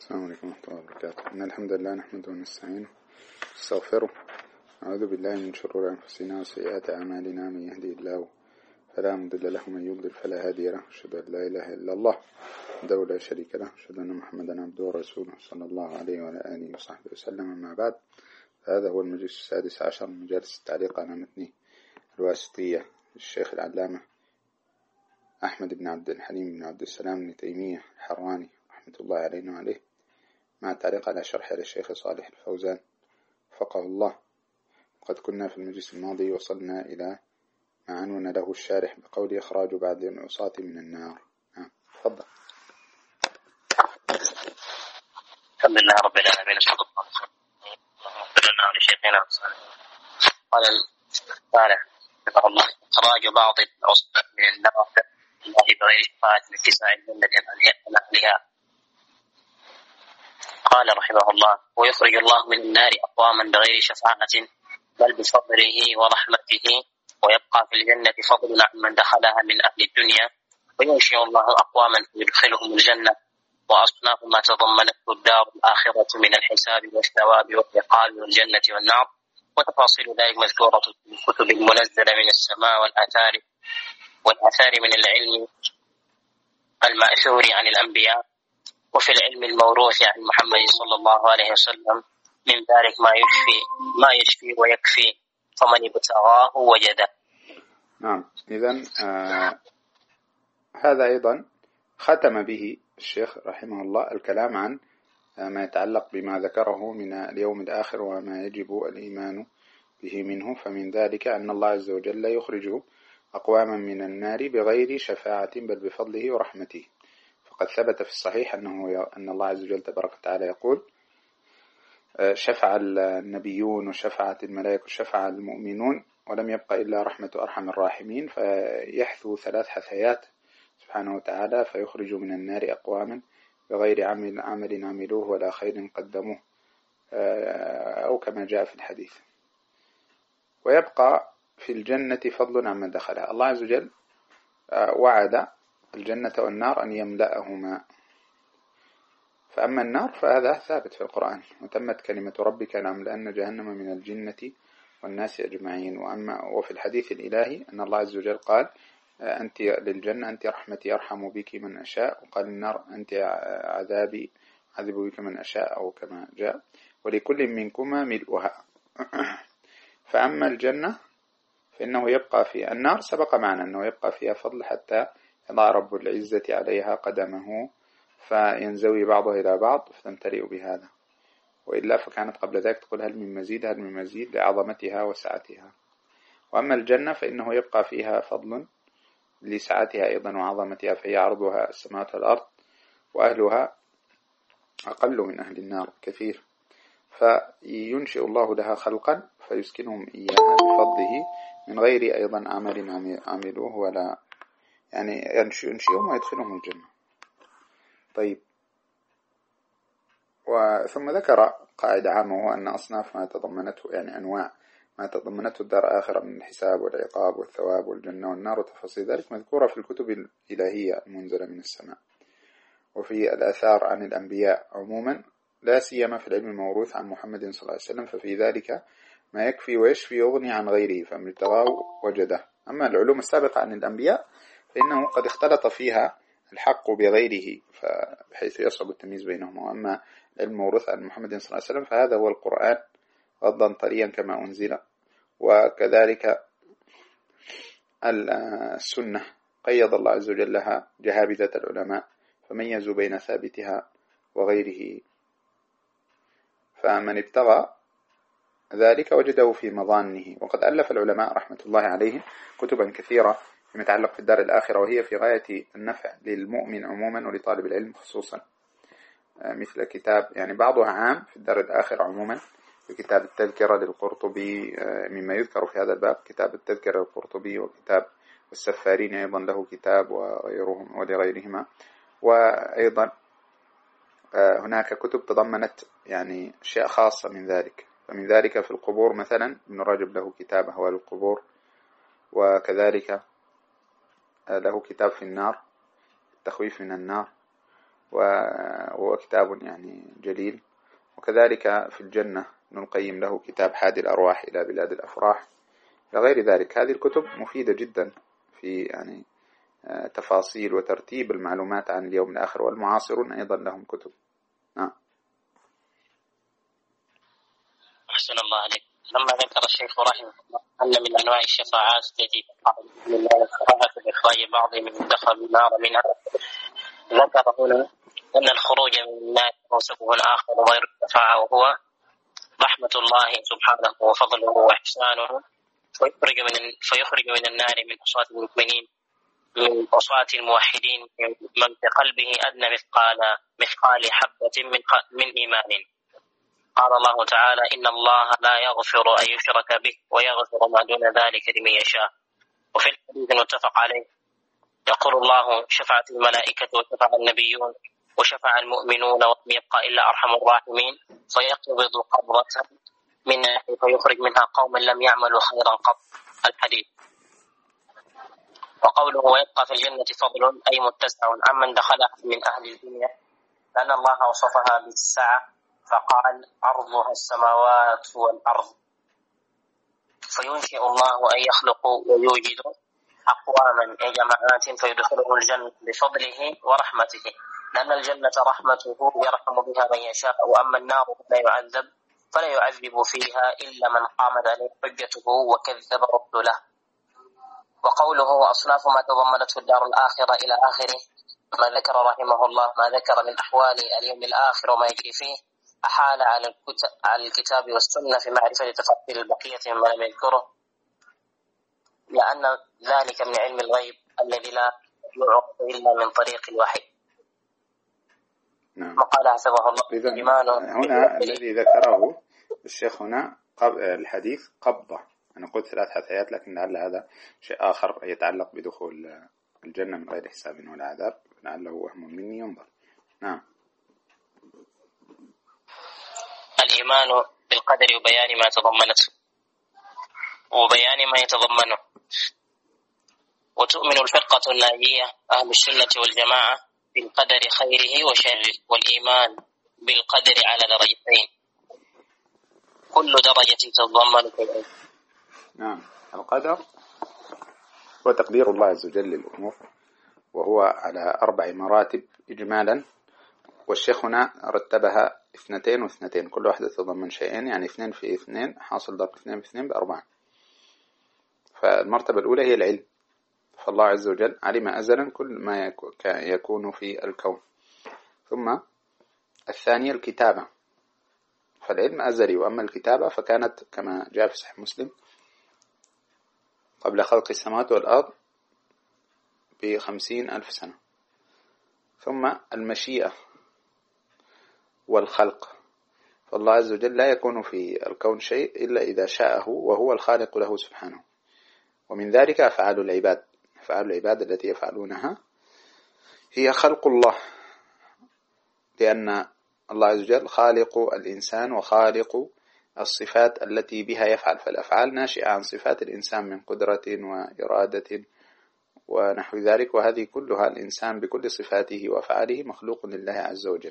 السلام عليكم ورحمة الله وبركاته. إن الحمد لله نحمده ونستعينه ونستغفره. أعوذ بالله من شرور أنفسنا وسيئات أعمالنا. من يهدي الله فلا مضل له ومن يضلل فلا هادي له. أشهد أن لا إله إلا الله وحده لا شريك له. أشهد أن محمدا عبده ورسوله صلى الله عليه وعلى آله وصحبه وسلم. أما بعد، هذا هو المجلس السادس عشر من مجالس التعليق على متن الواسطية للشيخ العلامة أحمد بن عبد الحليم بن عبد السلام بن تيمية الحراني رحمة الله علينا وعليه، مع التعليق على شرح للشيخ صالح الفوزان وفقه الله. وقد كنا في المجلس الماضي وصلنا إلى ما عنون له الشارح بقول إخراج بعض العصاة من النار. تفضل. الحمد لله رب العالمين. أشهد أن لا إله إلا الله ولشيخنا قال الصالح حفظه الله: إخراج بعض العصاة من النار الله بغير شفاعة اتساع الجنة عن أهلها. قال رحمه الله: ويخرج الله من النار أقواما بغير شفاعة بل بفضله ورحمته، ويبقى في الجنة فضل عمن دخلها من أهل الدنيا، وينشئ الله أقواما يدخلهم الجنة وأصناف ما تضمنته الدار الآخرة من الحساب والثواب والعقاب والجنة والنار، وتفاصيل ذلك مذكورة في الكتب المنزلة من السماء والآثار من العلم المأثور عن الأنبياء، وفي العلم الموروث عن محمد صلى الله عليه وسلم من ذلك ما يشفي ويكفي، فمن ابتغاه وجده. نعم، إذن هذا أيضا ختم به الشيخ رحمه الله الكلام عن ما يتعلق بما ذكره من اليوم الآخر وما يجب الإيمان به منه. فمن ذلك أن الله عز وجل يخرج أقواما من النار بغير شفاعة بل بفضله ورحمته. فقد ثبت في الصحيح أن الله عز وجل تبارك وتعالى يقول: شفع النبيون وشفعت الملائكة وشفع المؤمنون ولم يبقى إلا رحمة أرحم الراحمين. فيحثو ثلاث حثيات سبحانه وتعالى، فيخرج من النار أقواما بغير عمل عملوه ولا خير قدموه، أو كما جاء في الحديث. ويبقى في الجنة فضل عمن دخلها. الله عز وجل وعد الجنة والنار أن يملأهما. فأما النار فهذا ثابت في القرآن: وتمت كلمة ربك لأملأن جهنم من الجنة والناس أجمعين. وفي الحديث الإلهي أن الله عز وجل قال: أنت للجنة أنت رحمتي أرحم بك من أشاء، وقال النار أنت عذابي أعذب بك من أشاء، أو كما جاء: ولكل منكما ملؤها. فأما الجنة فإنه يبقى في النار سبق معنا أنه يبقى فيها فضل حتى يضع رب العزة عليها قدمه فينزوي بعضها إلى بعض فتمتلئ بهذا، وإلا فكانت قبل ذلك تقول: هل من مزيد هل من مزيد، لعظمتها وسعتها. وأما الجنة فإنه يبقى فيها فضل لسعتها أيضا وعظمتها، فهي عرضها السماوات والأرض، وأهلها أقل من أهل النار كثير. فينشئ الله لها خلقا فيسكنهم إياها بفضله من غير أيضا عمل عملوه، ولا يعني ينشئهم ويدخلهم الجنة. طيب، ثم ذكر قاعدة عامة، وهو أن أصناف ما تضمنته، يعني أنواع ما تضمنته الدار الآخرة من الحساب والعقاب والثواب والجنة والنار وتفاصيل ذلك مذكورة في الكتب الإلهية المنزلة من السماء، وفي الآثار عن الأنبياء عموما، لا سيما في العلم الموروث عن محمد صلى الله عليه وسلم. ففي ذلك ما يكفي ويشفي يغني عن غيره، فمن ابتغاه وجده. أما العلوم السابقة عن الأنبياء فإنه قد اختلط فيها الحق بغيره بحيث يصعب التمييز بينهما. وأما العلم الموروث عن محمد صلى الله عليه وسلم فهذا هو القرآن غضا طريا كما أنزل، وكذلك السنة قيض الله عز وجل لها جهابذة العلماء فميزوا بين ثابتها وغيره. فمن ابتغى ذلك وجده في مظانه. وقد ألف العلماء رحمة الله عليهم كتبا كثيرة فيما يتعلق في الدار الآخرة، وهي في غاية النفع للمؤمن عموما ولطالب العلم خصوصا، مثل كتاب يعني بعضها عام في الدار الآخرة عموما، في كتاب التذكرة للقرطبي مما يذكر في هذا الباب، كتاب التذكرة للقرطبي، وكتاب السفارين أيضا له كتاب، وغيرهم ولغيرهما. وأيضا هناك كتب تضمنت يعني أشياء خاصة من ذلك. فمن ذلك في القبور مثلا ابن رجب له كتاب أهوال القبور، وكذلك له كتاب في النار التخويف من النار، وهو كتاب يعني جليل. وكذلك في الجنة ابن القيم له كتاب حادي الأرواح إلى بلاد الأفراح وغير ذلك. هذه الكتب مفيدة جدا في يعني تفاصيل وترتيب المعلومات عن اليوم الآخر، والمعاصرون أيضا لهم كتب. نعم. أحسن الله عليك. لما ذكر الشيخ رحمه الله أن من أنواع الشفاعات التي تقع لله الشفاعة بإخراج بعض من دخل النار منها، ذكر هنا أن الخروج من النار هو سبب آخر غير الشفاعة، وهو رحمة الله سبحانه وفضله وإحسانه، فيخرج من النار من أصوات المؤمنين، من أصوات الموحدين، من في قلبه أدنى مثقال حبة من إيمان. قال الله تعالى: إن الله لا يغفر أن يشرك به ويغفر ما دون ذلك لمن يشاء. وفي الحديث المتفق عليه يقول الله: شفعت الملائكة وشفع النبيون وشفع المؤمنون ولم يبقى إلا أرحم الراحمين، فيقبض قبضة منها فيخرج منها قوما لم يعملوا خيرا قط. الحديث. وقوله ويبقى في الجنة فضل أي متسع عمن دخلها من أهل الدنيا، لأن الله وصفها بالسعة فقال: عرضها السماوات والأرض. فينشئ الله أن يخلق ويوجد أقواما أي جماعات فيدخلهم الجنة بفضله ورحمته، لأن الجنة رحمته يرحم بها من يشاء، وأما النار فلا يعذب فيها إلا من قامت عليه حجته وكذب رسله. وقوله وأصناف ما تضمنته الدار الآخرة إلى آخره، ما ذكر رحمه الله ما ذكر من أحوال اليوم الآخر وما يجري فيه، أحال على الكتاب والسنة في معرفة تفاصيل البقية مما لم يذكره، لأن ذلك من علم الغيب الذي لا يعرف إلا من طريق الوحي. نعم. وقال حسبه الله. هنا الذي ذكره الشيخ هنا الحديث قبضة، أنا قلت 3 حثيات لكن لعل هذا شيء آخر يتعلق بدخول الجنة من غير حساب ولا عذاب، لعله وهم مني ينظر. نعم. الإيمان بالقدر وبيان ما تضمنته وبيان ما يتضمنه. وتؤمن الفرقة الناجية أهل السنة والجماعة بالقدر خيره وشره، والإيمان بالقدر على درجتين، كل درجة تتضمن شيئا. نعم. القدر هو تقدير الله عز وجل للأمور، وهو على 4 مراتب إجمالا، والشيخ هنا رتبها 2 و2، كل واحدة تتضمن شيئين، يعني 2 في 2 حاصل ضرب 2 في 2 ب4. فالمرتبة الأولى هي العلم، فالله عز وجل علم أزلا كل ما يكون في الكون. ثم الثانية الكتابة، فالعلم أزلي، وأما الكتابة فكانت كما جاء في صحيح مسلم قبل خلق السماوات والأرض ب50,000 سنة. ثم المشيئة والخلق، فالله عز وجل لا يكون في الكون شيء إلا إذا شاءه، وهو الخالق له سبحانه. ومن ذلك أفعال العباد، أفعال العباد التي يفعلونها هي خلق الله، لأن الله عز وجل خالق الإنسان وخالق الصفات التي بها يفعل، فالأفعال ناشئة عن صفات الإنسان من قدرة وإرادة ونحو ذلك، وهذه كلها الإنسان بكل صفاته وأفعاله مخلوق لله عز وجل،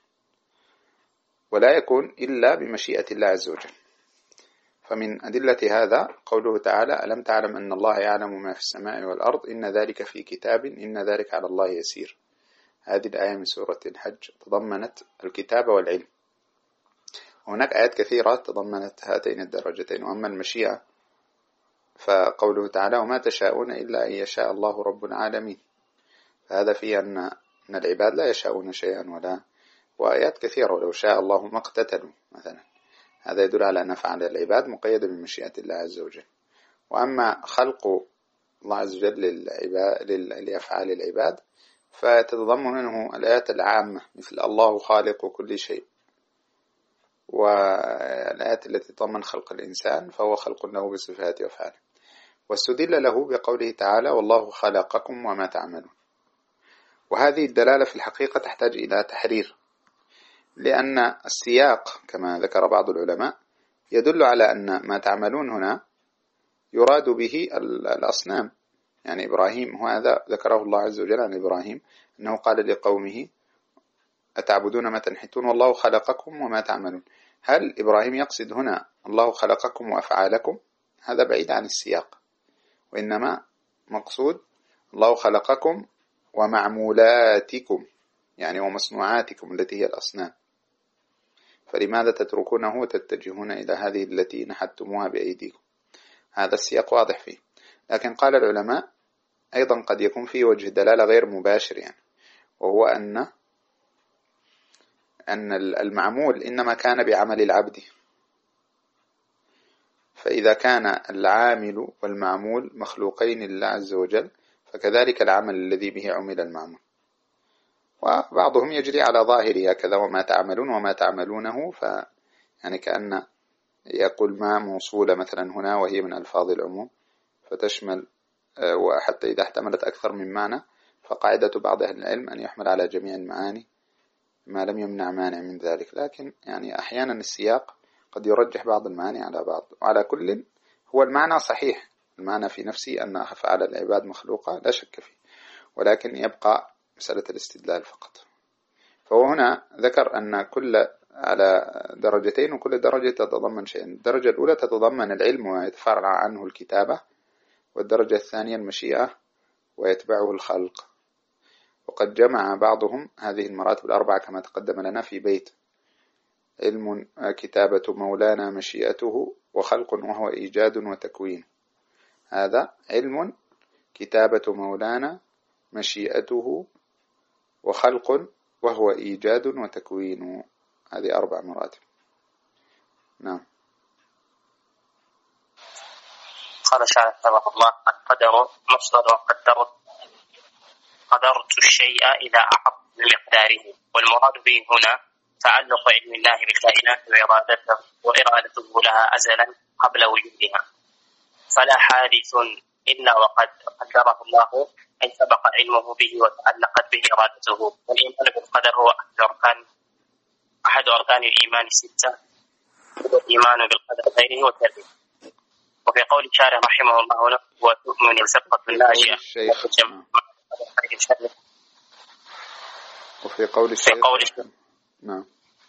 ولا يكون إلا بمشيئة الله عز وجل. فمن أدلة هذا قوله تعالى: ألم تعلم أن الله يعلم ما في السماء والأرض إن ذلك في كتاب إن ذلك على الله يسير. هذه الآية من سورة الحج تضمنت الكتاب والعلم. وهناك آيات كثيرة تضمنت هاتين الدرجتين. وأما المشيئة فقوله تعالى: وما تشاءون إلا أن يشاء الله رب العالمين، فهذا فيه أن العباد لا يشاءون شيئا وآيات كثيرة: ولو شاء الله ما اقتتلوا مثلا. هذا يدل على أن أفعال العباد مقيدة بمشيئة الله عز وجل. وأما خلق الله عز وجل لأفعال العباد فتتضمن منه الآيات العامة مثل الله خالق كل شيء، والآيات التي تضمن خلق الإنسان فهو خلق له بصفاته وأفعاله. واستدل له بقوله تعالى: والله خلقكم وما تعملون. وهذه الدلالة في الحقيقة تحتاج إلى تحرير، لأن السياق كما ذكر بعض العلماء يدل على أن ما تعملون هنا يراد به الأصنام. يعني إبراهيم، هذا ذكره الله عز وجل عن إبراهيم أنه قال لقومه: أتعبدون ما تنحتون والله خلقكم وما تعملون. هل إبراهيم يقصد هنا الله خلقكم وأفعالكم؟ هذا بعيد عن السياق، وإنما مقصود الله خلقكم ومعمولاتكم، يعني ومصنوعاتكم التي هي الأصنام، فلماذا تتركونه وتتجهون إلى هذه التي نحتموها بأيديكم؟ هذا السياق واضح فيه. لكن قال العلماء أيضا قد يكون فيه وجه دلالة غير مباشر، يعني وهو أن المعمول إنما كان بعمل العبد، فإذا كان العامل والمعمول مخلوقين لله عز وجل فكذلك العمل الذي به عمل المعمول. وبعضهم يجري على ظاهره هكذا وما تعملون وما تعملونه، يعني كأن يقول ما موصولة مثلا هنا وهي من ألفاظ العموم فتشمل، وحتى إذا احتملت أكثر من معنى فقاعدة بعض أهل العلم أن يحمل على جميع المعاني ما لم يمنع مانع من ذلك. لكن يعني أحيانا السياق قد يرجح بعض المعاني على بعض، وعلى كل هو المعنى صحيح، المعنى في نفسه أن أفعال العباد مخلوقة لا شك فيه، ولكن يبقى مسألة الاستدلال فقط. فهو هنا ذكر أن كل على درجتين وكل درجة تتضمن شيئا. الدرجة الأولى تتضمن العلم ويتفرع عنه الكتابة، والدرجة الثانية المشيئة ويتبعه الخلق. وقد جمع بعضهم هذه المراتب الأربعة كما تقدم لنا في بيت: علم كتابة مولانا مشيئته وخلق وهو إيجاد وتكوين. هذا علم كتابة مولانا مشيئته وخلق وهو إيجاد وتكوين. هذه 4 مراتب. نعم. قال شاعر حفظه الله: القدر مصدر قدرت الشيء إذا أحط بمقداره، والمراد به هنا تعلق علم الله بالكائنات وإرادته لها أزلا قبل وجودها، فلا حادث إلا وقد قدره الله أي سبق علمه به وتعلقت به إرادته. والإيمان بالقدر هو أحد أركان الإيمان 6، هو الإيمان بالقدر خيره وشره. وفي قول الشارع رحمه الله هنا: وتؤمن الفرقة الناجية وفي قول الشيخ نعم.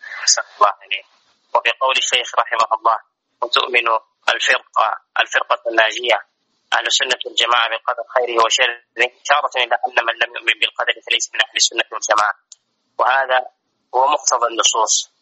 وفي قول الشيخ رحمه الله: وتؤمن الفرقة الناجية أهل السنة والجماعة بالقدر خيره وشره، إشارة إلى أن من لم يؤمن بالقدر فليس من أهل السنة والجماعة، وهذا هو مقتضى النصوص،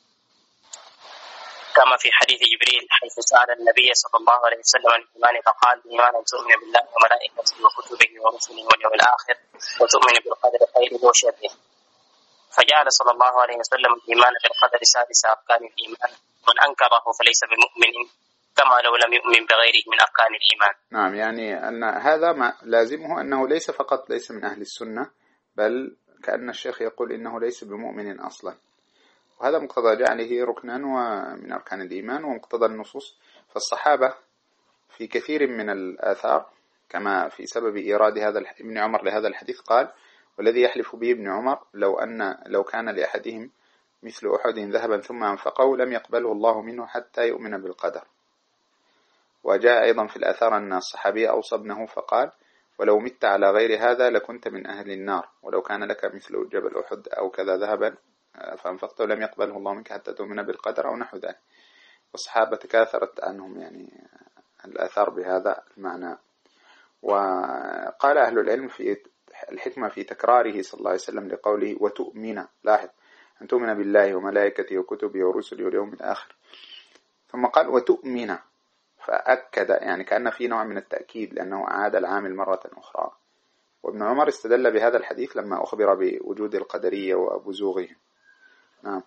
كما في حديث جبريل حيث سأل النبي صلى الله عليه وسلم عن الإيمان فقال: الإيمان أن تؤمن بالله وملائكته وكتبه ورسله واليوم الآخر وتؤمن بالقدر خيره وشره. فجعل صلى الله عليه وسلم الإيمان بالقدر سادس أركان الإيمان، من أنكره فليس بمؤمن، كما لو لم يؤمن بغيره من أركان الإيمان. نعم، يعني أن هذا ما لازمه أنه ليس فقط ليس من أهل السنة، بل كأن الشيخ يقول إنه ليس بمؤمن أصلا، وهذا مقتضى جعله ركنا ومن أركان الإيمان ومقتضى النصوص. فالصحابة في كثير من الآثار كما في سبب إيراد ابن عمر لهذا الحديث قال: والذي يحلف به ابن عمر لو كان لأحدهم مثل أحد ذهبا ثم أنفقه لم يقبله الله منه حتى يؤمن بالقدر. وجاء أيضا في الآثار أن الصحابي أوصى ابنه فقال: ولو مت على غير هذا لكنت من أهل النار، ولو كان لك مثل جبل أحد أو كذا ذهبا فأنفقته لم يقبله الله منك حتى تؤمن بالقدر أو نحو ذلك. والصحابة تكاثرت عنهم يعني الآثار بهذا المعنى. وقال أهل العلم في الحكمة في تكراره صلى الله عليه وسلم لقوله وتؤمن، لاحظ أن تؤمن بالله وملائكته وكتبه ورسله واليوم الآخر، ثم قال وتؤمن، فأكد يعني كأن في نوع من التأكيد لأنه أعاد العامل مرة أخرى. وابن عمر استدل بهذا الحديث لما أخبر بوجود القدرية وبزوغهم. نعم.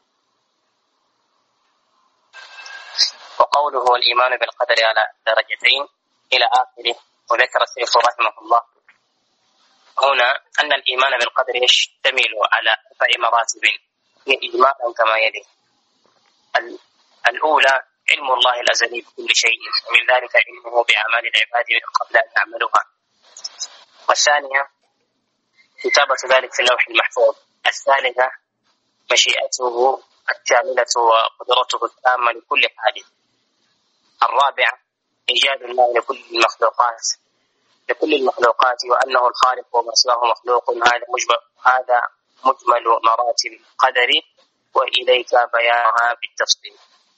وقوله الإيمان بالقدر على درجتين إلى آخره. وذكر الشيخ رحمه الله هنا أن الإيمان بالقدر يشتمل على 4 مراتب إجمالا كما يلي: الأولى علم الله الأزلي بكل شيء، ومن ذلك علمه بأعمال العباد قبل أن يعملوها. والثانية كتابة ذلك في اللوح المحفوظ. الثالثة مشيئته الكاملة وقدرته التامة لكل حادث. الرابعة إيجاد الله لكل المخلوقات وأنه الخالق وما سواه مخلوق. هذا مجمل مراتب القدر وإليك بيانها بالتفصيل.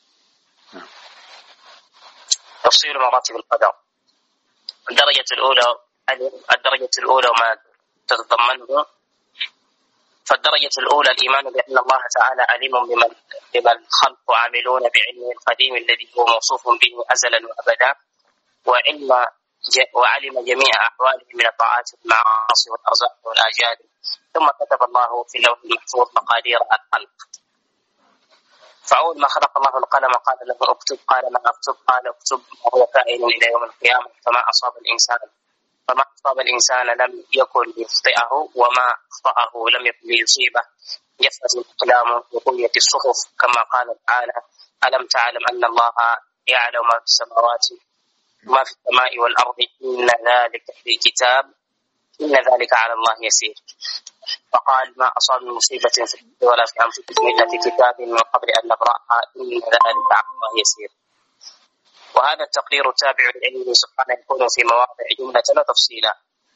تفصيل مراتب القدر. الدرجة الأولى وما تتضمنه. فالدرجة الأولى الإيمان بأن الله تعالى عليم بما الخلق عاملون بعلمه القديم الذي هو موصوف به أزلا وأبدا، وعلم جميع أحواله من الطاعات والمعاصي والأرزاق والآجال. ثم كتب الله في اللوح المحفوظ مقادير الخلق. فأول ما خلق الله القلم قال له اكتب، قال ما اكتب، قال اكتب وهو كائن إلى يوم القيامة. فما أصاب الإنسان لم يكن ليخطئه، وما أخطأه لم يكن ليصيبه. جفت الأقلام وطويت الصحف، كما قال تعالى: ألم تعلم أن الله يعلم ما في السماوات ما في السماء والأرض، إن ذلك في كتاب، إن ذلك على الله يسير. فقال: ما أصاب من مصيبة في الأرض ولا في أنفسكم إلا في كتاب من قبل أن نبرأها، إن ذلك على الله يسير. وهذا التقرير التابع لعلمه سبحانه يكون في مواضع جملة وتفصيلا.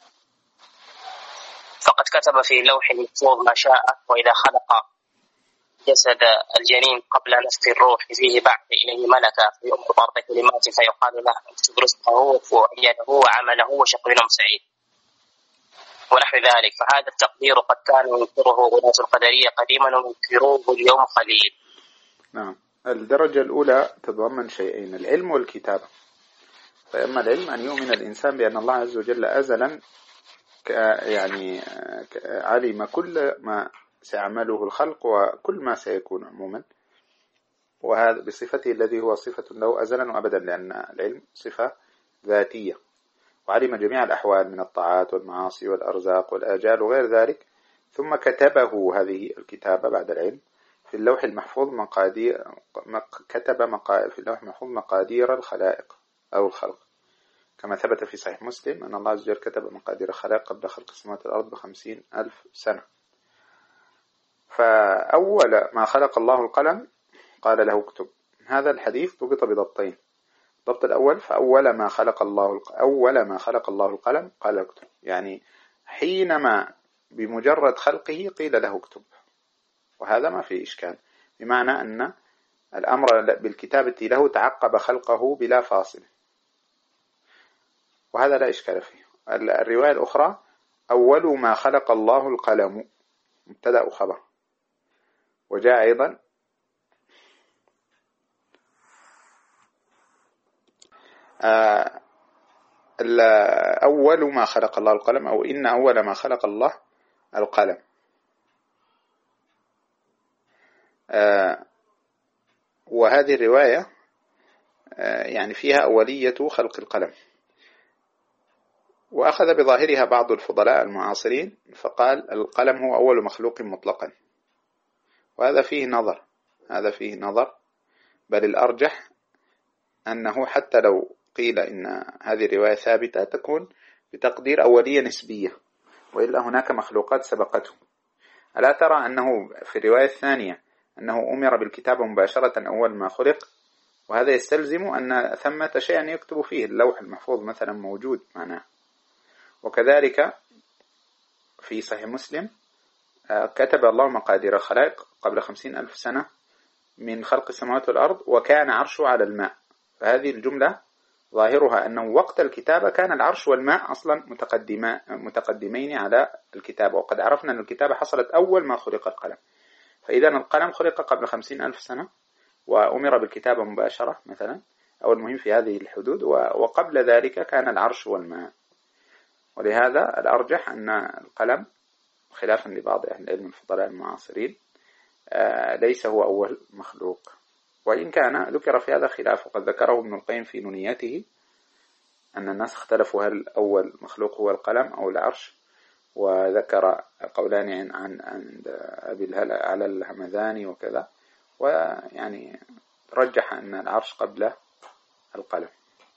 فقد كتب في لوح المحفوظ ما شاء، وإذا خلق جسد الجنين قبل نفخ الروح فيه بعث إليه ملكا فيؤمر بأربع كلمات فيقال له اكتب رزقه وأجله وعمله وشقي أم سعيد ونحو ذلك. فهذا التقدير قد كان ينكره غلاة القدرية قديما وينكروه اليوم قليل. نعم. الدرجة الأولى تتضمن شيئين: العلم والكتابة. فإما العلم أن يؤمن الإنسان بأن الله عز وجل أزلا يعني علم كل ما سيعمله الخلق وكل ما سيكون عموما، وهذا بصفته الذي هو صفة له أزلا وأبدا، لأن العلم صفة ذاتية، وعلم جميع الأحوال من الطاعات والمعاصي والأرزاق والآجال وغير ذلك. ثم كتبه هذه الكتابة بعد العلم في اللوح المحفوظ في اللوح المحفوظ مقادير الخلائق أو الخلق، كما ثبت في صحيح مسلم أن الله عز وجل كتب مقادير الخلائق قبل خلق السماوات والأرض ب50,000 سنة. فأول ما خلق الله القلم قال له اكتب. هذا الحديث ضبط بضبطين: الضبط الأول فأول ما خلق الله القلم قال اكتب، يعني حينما بمجرد خلقه قيل له اكتب، وهذا ما فيه إشكال، بمعنى أن الأمر بالكتابة له تعقب خلقه بلا فاصل، وهذا لا إشكال فيه. الرواية الأخرى أول ما خلق الله القلم، مبتدأ وخبر. وجاء أيضا أول ما خلق الله القلم، أو إن أول ما خلق الله القلم. وهذه الرواية يعني فيها أولية خلق القلم، وأخذ بظاهرها بعض الفضلاء المعاصرين فقال القلم هو أول مخلوق مطلقا، وهذا فيه نظر، بل الأرجح أنه حتى لو قيل إن هذه الرواية ثابتة تكون بتقدير أولية نسبية، وإلا هناك مخلوقات سبقته. ألا ترى أنه في الرواية الثانية أنه أمر بالكتابة مباشرة أول ما خلق، وهذا يستلزم أن ثمة شيئا يكتب فيه، اللوح المحفوظ مثلا موجود معناه. وكذلك في صحيح مسلم كتب الله مقادير الخلائق قبل 50,000 سنة من خلق السماوات والأرض وكان عرشه على الماء. فهذه الجملة ظاهرها أنه وقت الكتابة كان العرش والماء أصلا متقدمين على الكتابة، وقد عرفنا أن الكتابة حصلت أول ما خلق القلم. فإذا القلم خلق قبل 50,000 سنة وأمر بالكتابة مباشرة مثلا، أو المهم في هذه الحدود، وقبل ذلك كان العرش والماء. ولهذا الأرجح أن القلم خلافا لبعض أهل العلم الفضلاء المعاصرين ليس هو أول مخلوق، وإن كان ذكر في هذا خلاف، وقد ذكره ابن القيم في نونيته أن الناس اختلفوا هل أول مخلوق هو القلم أو العرش، وذكر قولان عند أبي العلا الهمذاني وكذا، ويعني رجح أن العرش قبل القلم.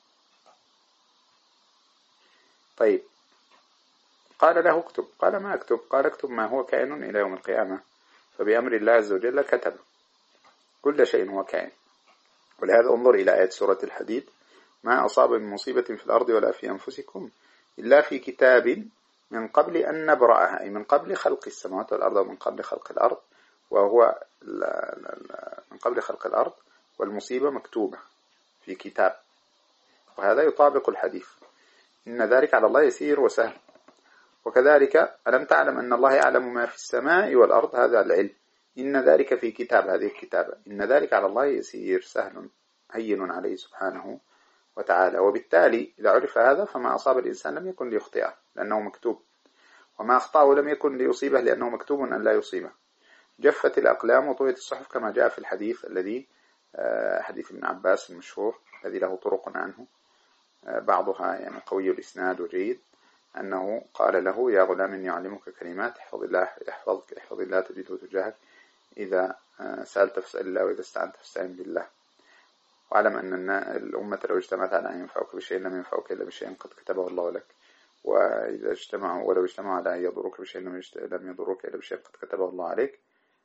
طيب، قال له اكتب، قال ما اكتب؟ قال اكتب ما هو كائن إلى يوم القيامة، فبأمر الله عز وجل كتب كل شيء هو كائن. ولهذا انظر إلى آية سورة الحديد: ما أصاب من مصيبة في الأرض ولا في أنفسكم إلا في كتاب من قبل أن نبرأها، أي من قبل خلق السماوات والأرض، ومن قبل خلق الأرض، وهو من قبل خلق الأرض، والمصيبة مكتوبة في كتاب. وهذا يطابق الحديث إن ذلك على الله يسير وسهل. وكذلك ألم تعلم أن الله يعلم ما في السماء والأرض، هذا العلم. إن ذلك في كتاب، هذه الكتابة. إن ذلك على الله يسير سهل هين عليه سبحانه وتعالى. وبالتالي إذا عرف هذا فما أصاب الإنسان لم يكن ليخطئه لأنه مكتوب، وما أخطأه لم يكن ليصيبه لأنه مكتوب أن لا يصيبه. جفت الأقلام وطويت الصحف كما جاء في الحديث الذي حديث ابن عباس المشهور الذي له طرق عنه، بعضها يعني قوي الإسناد وجيد، أنه قال له: يا غلام إني أعلمك كلمات، احفظ الله يحفظك، احفظ الله تجده تجاهك، إذا سألت فاسأل الله، وإذا استعنت فاستعن بالله. واعلم أن الأمة لو اجتمعت على أن ينفعوك بشيء لم ينفعوك إلا بشيء قد كتبه الله لك، وإذا اجتمعوا ولو اجتمعوا على أن يضروك بشيء لم يضروك إلا بشيء قد كتبه الله عليك.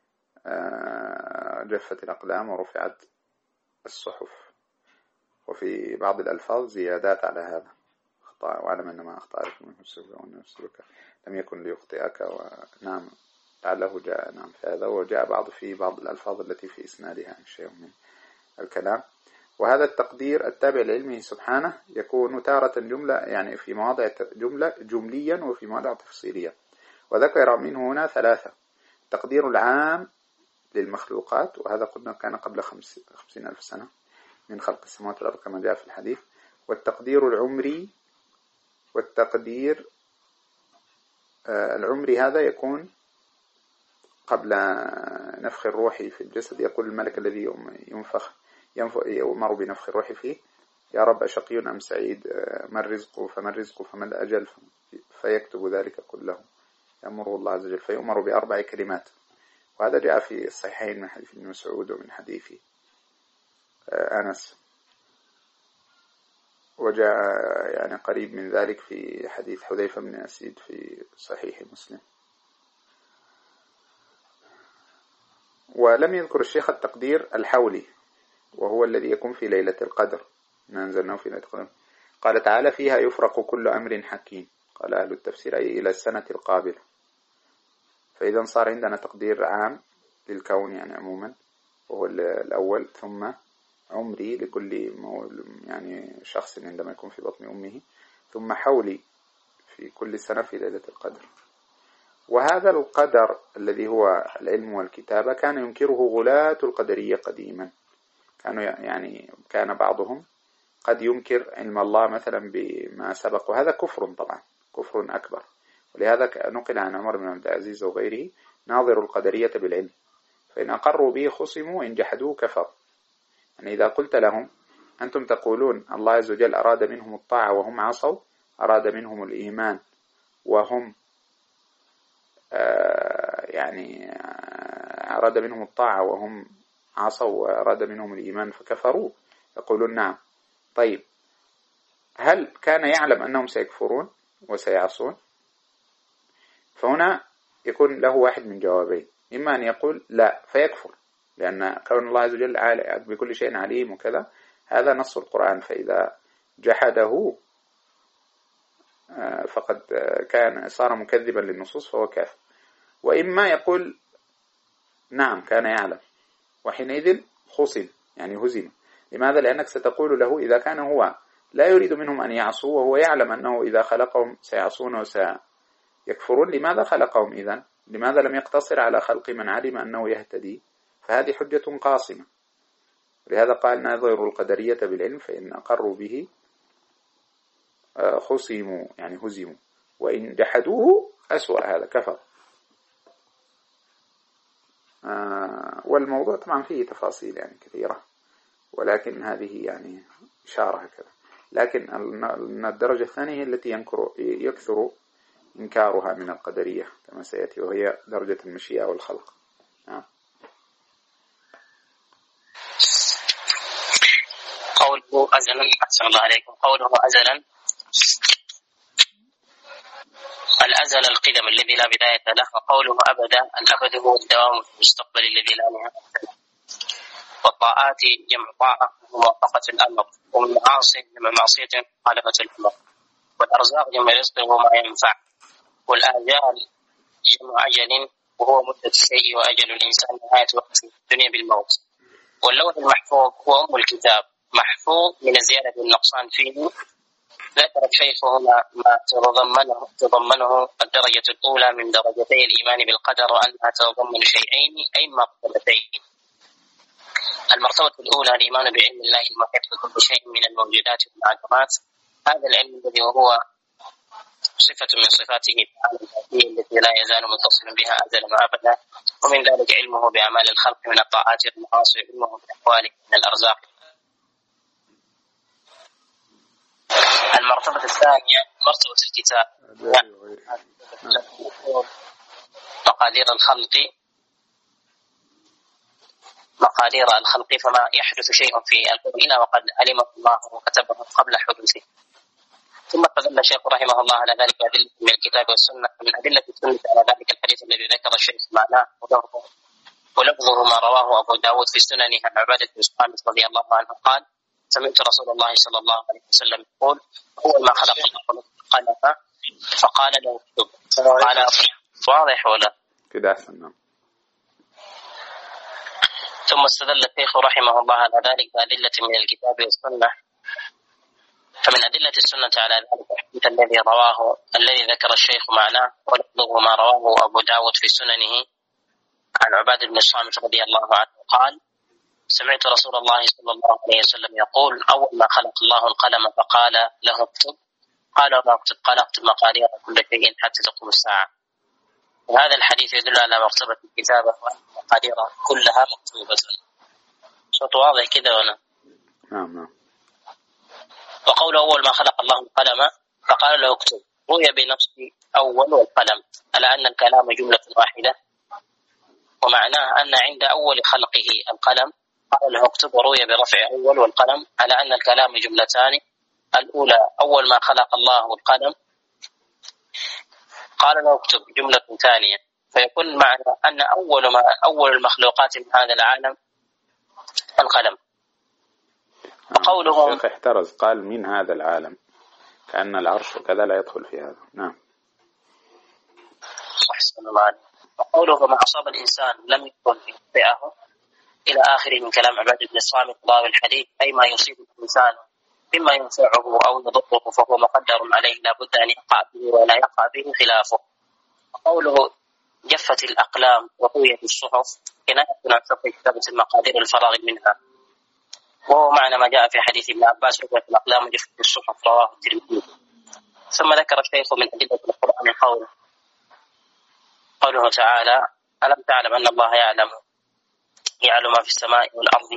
جفت الأقلام ورفعت الصحف. وفي بعض الألفاظ زيادات على هذا: واعلم أن ما أخطأ لك من نفسك وأن نفسك لم يكن ليخطئك. ونعم لعله جاء نعم في هذا، وجاء في بعض الألفاظ التي في إسنادها شيء من الكلام. وهذا التقدير التابع لعلمه سبحانه يكون تارة جملة، يعني في مواضع جمليا، وفي مواضع تفصيلية. وذكر منه هنا ثلاثة: التقدير العام للمخلوقات، وهذا قلنا كان قبل 50,000 سنة من خلق السماوات والأرض كما جاء في الحديث. والتقدير العمري، والتقدير العمري هذا يكون قبل نفخ الروح في الجسد. يقول الملك الذي يؤمر بنفخ الروح فيه: يا رب أشقي أم سعيد؟ ما الرزق؟ فما الرزق؟ فما الأجل؟ فيكتب ذلك كله. يأمره الله عز وجل فيؤمر بأربع كلمات. وهذا جاء في الصحيحين من حديث ابن مسعود ومن حديث أنس، وجاء يعني قريب من ذلك في حديث حذيفة بن أسيد في صحيح مسلم. ولم يذكر الشيخ التقدير الحولي، وهو الذي يكون في ليلة القدر، ننزلناه في ليلة القدر. قال تعالى: فيها يفرق كل أمر حكيم. قال أهل التفسير: أي إلى السنة القابلة. فإذا صار عندنا تقدير عام للكون يعني عموما، وهو الأول، ثم عمري لكل يعني شخص عندما يكون في بطن أمه، ثم حولي في كل سنة في ليلة القدر. وهذا القدر الذي هو العلم والكتابة كان ينكره غلاة القدرية قديما. كان بعضهم قد ينكر علم الله مثلا بما سبق، وهذا كفر طبعا، كفر أكبر. ولهذا نقل عن عمر بن عبد العزيز وغيره: ناظر القدرية بالعلم، فإن أقروا به خصموا وإن جحدوه كفر. يعني إذا قلت لهم: أنتم تقولون الله عز وجل أراد منهم الطاعة وهم عصوا، أراد منهم الإيمان وهم أراد منهم الطاعة وهم عصوا، وأراد منهم الإيمان فكفروا، يقولون نعم. طيب، هل كان يعلم أنهم سيكفرون وسيعصون؟ فهنا يكون له واحد من جوابين: إما أن يقول لا فيكفر، لأن كون الله عز وجل بكل شيء عليم وكذا، هذا نص القرآن، فإذا جحده فقد صار مكذبا للنصوص فهو كافر. وإما يقول نعم كان يعلم، وحينئذ خصم يعني هزم. لماذا؟ لأنك ستقول له: إذا كان هو لا يريد منهم أن يعصوا، وهو يعلم أنه إذا خلقهم سيعصون وسيكفرون، لماذا خلقهم إذن؟ لماذا لم يقتصر على خلق من علم أنه يهتدي؟ فهذه حجة قاصمة. لهذا قال: ناظر القدرية بالعلم، فإن أقروا به خصموا يعني هزموا، وإن جحدوه أسوأ، هذا كفر. والموضوع طبعا فيه تفاصيل يعني كثيرة، ولكن هذه يعني إشارة هكذا. لكن الدرجة الثانية هي التي يكثر إنكارها من القدرية كما سيأتي، وهي درجة المشيئة والخلق. قوله أزلا، أحسن الله عليكم، قوله أزلا، الأزل القدم الذي لا بداية له، وقوله أبدا، الأبد هو الدوام في المستقبل الذي لا نهاية له. والطاعات جمع طاعة وموافقة الأمر، والمعاصي جمع معصية مخالفة الأمر، والأرزاق جمع رزق وما ينفع، والآجال جمع أجل وهو مدة الشيء، وأجل الإنسان نهاية وقت الدنيا بالموت. واللوح المحفوظ هو أم الكتاب، محفوظ من الزيادة والنقصان فيه. ذكر الشيخ هنا ما تضمنه الدرجة الأولى من درجتي الإيمان بالقدر، وأنها تضمن شيئين أي مرتبتين. المرتبة الأولى الإيمان بعلم الله المحيط بكل شيء من الموجودات والمعلومات. هذا العلم الذي وهو صفة من صفاته تعالى الذاتية التي لا يزال متصلا بها أزلا وأبدا. ومن ذلك علمه بأعمال الخلق من الطاعات والمعاصي، علمه بأحواله من الأرزاق. المرتبة الثانية مرتبة الكتاب، مقادير الخلق، فما يحدث شيء في الكون إلا وقد علمه الله وكتبه قبل حدوثه. ثم استدل الشيخ رحمه الله على ذلك بأدلة من الكتاب والسنة. من أدلة السنة على ذلك الحديث الذي ذكر الشيخ معناه ولفظه ما رواه أبو داود في سننه عن عبادة بن صامت رضي الله عنه قال: سمعت رسول الله صلى الله عليه وسلم يقول: أول ما خلق الله القلم فقال له اكتب. قال: واضح ولا كده أحسن؟ ثم استدل الشيخ رحمه الله على ذلك بأدلة من الكتاب والسنة. فمن أدلة السنة على ذلك الحديث الذي ذكر الشيخ معناه ولفظه ما رواه أبو داود في سننه عن عبادة بن صامت رضي الله عنه قال: سمعت رسول الله صلى الله عليه وسلم يقول: أول ما خلق الله القلم فقال له اكتب. قال: ما اكتب؟ قال: اكتب مقادير كل شيء حتى تقوم الساعة. وهذا الحديث يدل على مرتبة الكتابة وأن المقادير كلها مكتوبة. صوت واضح كده ولا؟ نعم. وقول أول ما خلق الله القلم فقال له اكتب روي بنفس أول والقلم على أن الكلام جملة واحدة، ومعناه أن عند أول خلقه القلم قال له اكتب، وروي برفع أول والقلم على أن الكلام جملتان. الأولى أول ما خلق الله القلم قال له اكتب جملة ثانية، فيكون معنى أن أول المخلوقات من هذا العالم القلم. وقوله الشيخ احترز قال من هذا العالم، كأن العرش وكذا لا يدخل في هذا. نعم. أحسن الله عليك. وقوله ما أصاب الإنسان لم يكن ليخطئه إلى آخره من كلام عبادة بن صامت راوي الحديث، أي ما يصيب الإنسان مما ينفعه أو يضره فهو مقدر عليه لا بد أن يقع به ولا يقع به خلافه. وقوله جفت الأقلام وطويت الصحف كناية عن سبق كتابة المقادير الفراغ منها، وهو معنى ما جاء في حديث ابن عباس رفعت الأقلام وجفت الصحف رواه الترمذي. ثم ذكر الشيخ من أدلة القرآن قوله تعالى: ألم تعلم أن الله يعلم ما في السماء والأرض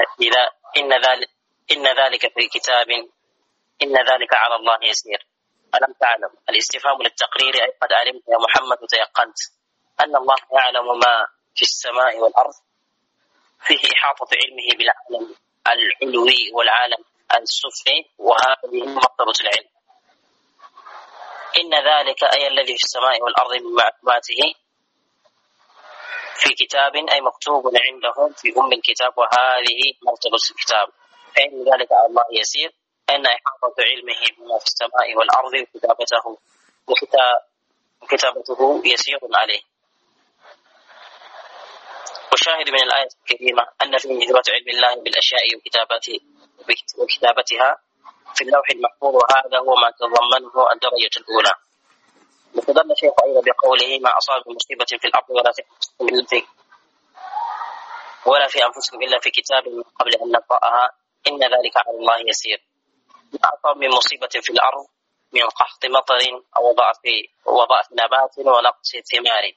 إن ذلك في كتاب إن ذلك على الله يسير. ألم تعلم الاستفهام للتقرير، أي قد علمت يا محمد وتيقنت أن الله يعلم ما في السماء والأرض، فيه إحاطة علمه بالعالم العلوي والعالم السفلي، وهذه مرتبة العلم. إن ذلك أي الذي في السماء والأرض من معلوماته في كتاب أي مكتوب عنده في أم الكتاب، وهذه مرتبة الكتاب. فإن ذلك على الله يسير، أن إحاطة علمه بما في السماء والأرض وكتابته يسير عليه. وشاهد من الآية الكريمة أن في إثبات علم الله بالأشياء وكتابتها في اللوح المحفوظ، وهذا هو ما تضمنه الدرجة الأولى. وتدل الشيخ أيضا بقوله: ما أصاب مصيبة في الأرض ولا في أنفسكم إلا في كتاب من قبل أن نقرأها إن ذلك على الله يسير. ما أصاب من مصيبة في الأرض من قحط مطر أو ضعف نبات ونقص ثمار،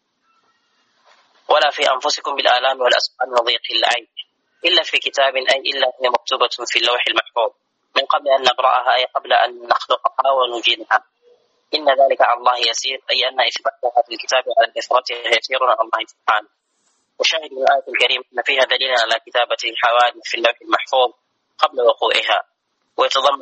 ولا في أنفسكم بالآلام والأسقام وضيق العيش إلا في كتاب أي إلا هي مكتوبة في اللوح المحفوظ من قبل أن نقرأها، أي قبل أن نخلقها ونجيدها. إن ذلك على الله يسير، أي أن إثباتها في الكتاب على كثرتها يسير على الله سبحانه. وشاهد من الآية الكريمة أن فيها دليل على كتابة الحوادث في اللوح المحفوظ قبل وقوعها، ويتضمن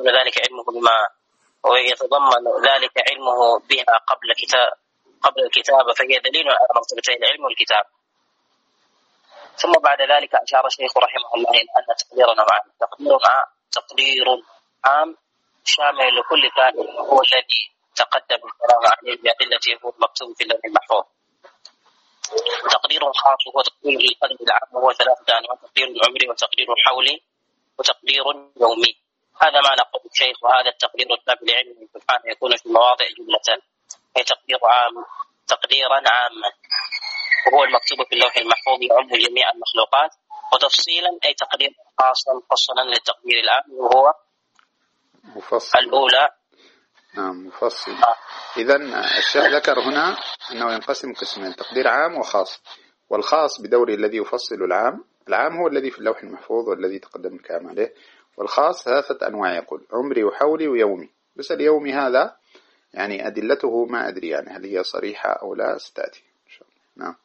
ذلك علمه بها قبل الكتابة، فهي دليل على مرتبتي العلم والكتاب. ثم بعد ذلك أشار الشيخ رحمه الله إلى أن تقدير عام شامل لكل كائن، هو الذي تقدم الكلام عليه بأدلته هو المكتوب في اللوح المحفوظ. تقدير خاص هو تقدير القدر العام، وهو 3 أنواع: تقدير العمري وتقدير الحولي وتقدير يومي. هذا ما نقول الشيخ. وهذا التقدير التابع لعلمه سبحانه يكون في مواضع جملة، أي تقديرا عاما، وهو المكتوب في اللوح المحفوظ يعم جميع المخلوقات، وتفصيلا أي تقدير خاصا مفصلا للتقدير العام، وهو مفصل. الأولى. نعم مفصل. إذن الشيخ ذكر هنا أنه ينقسم قسمين: تقدير عام وخاص. والخاص بدوره الذي يفصل العام. العام هو الذي في اللوح المحفوظ والذي تقدم الكلام عليه، والخاص 3 أنواع يقول: عمري وحولي ويومي. بس اليومي هذا يعني أدلته ما أدري يعني هل هي صريحة أو لا، ستأتي إن شاء الله. نعم.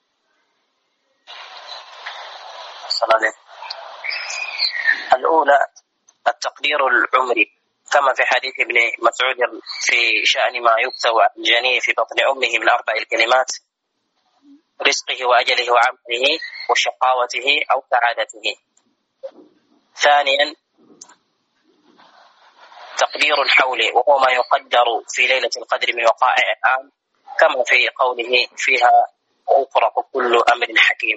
الأولى التقدير العمري، كما في حديث ابن مسعود في شأن ما يكتب عن الجنين في بطن أمه من 4 الكلمات: رزقه وأجله وعمله وشقاوته أو سعادته. ثانيا تقدير حولي، وهو ما يقدر في ليلة القدر من وقائع العام، كما في قوله: فيها يفرق كل أمر حكيم.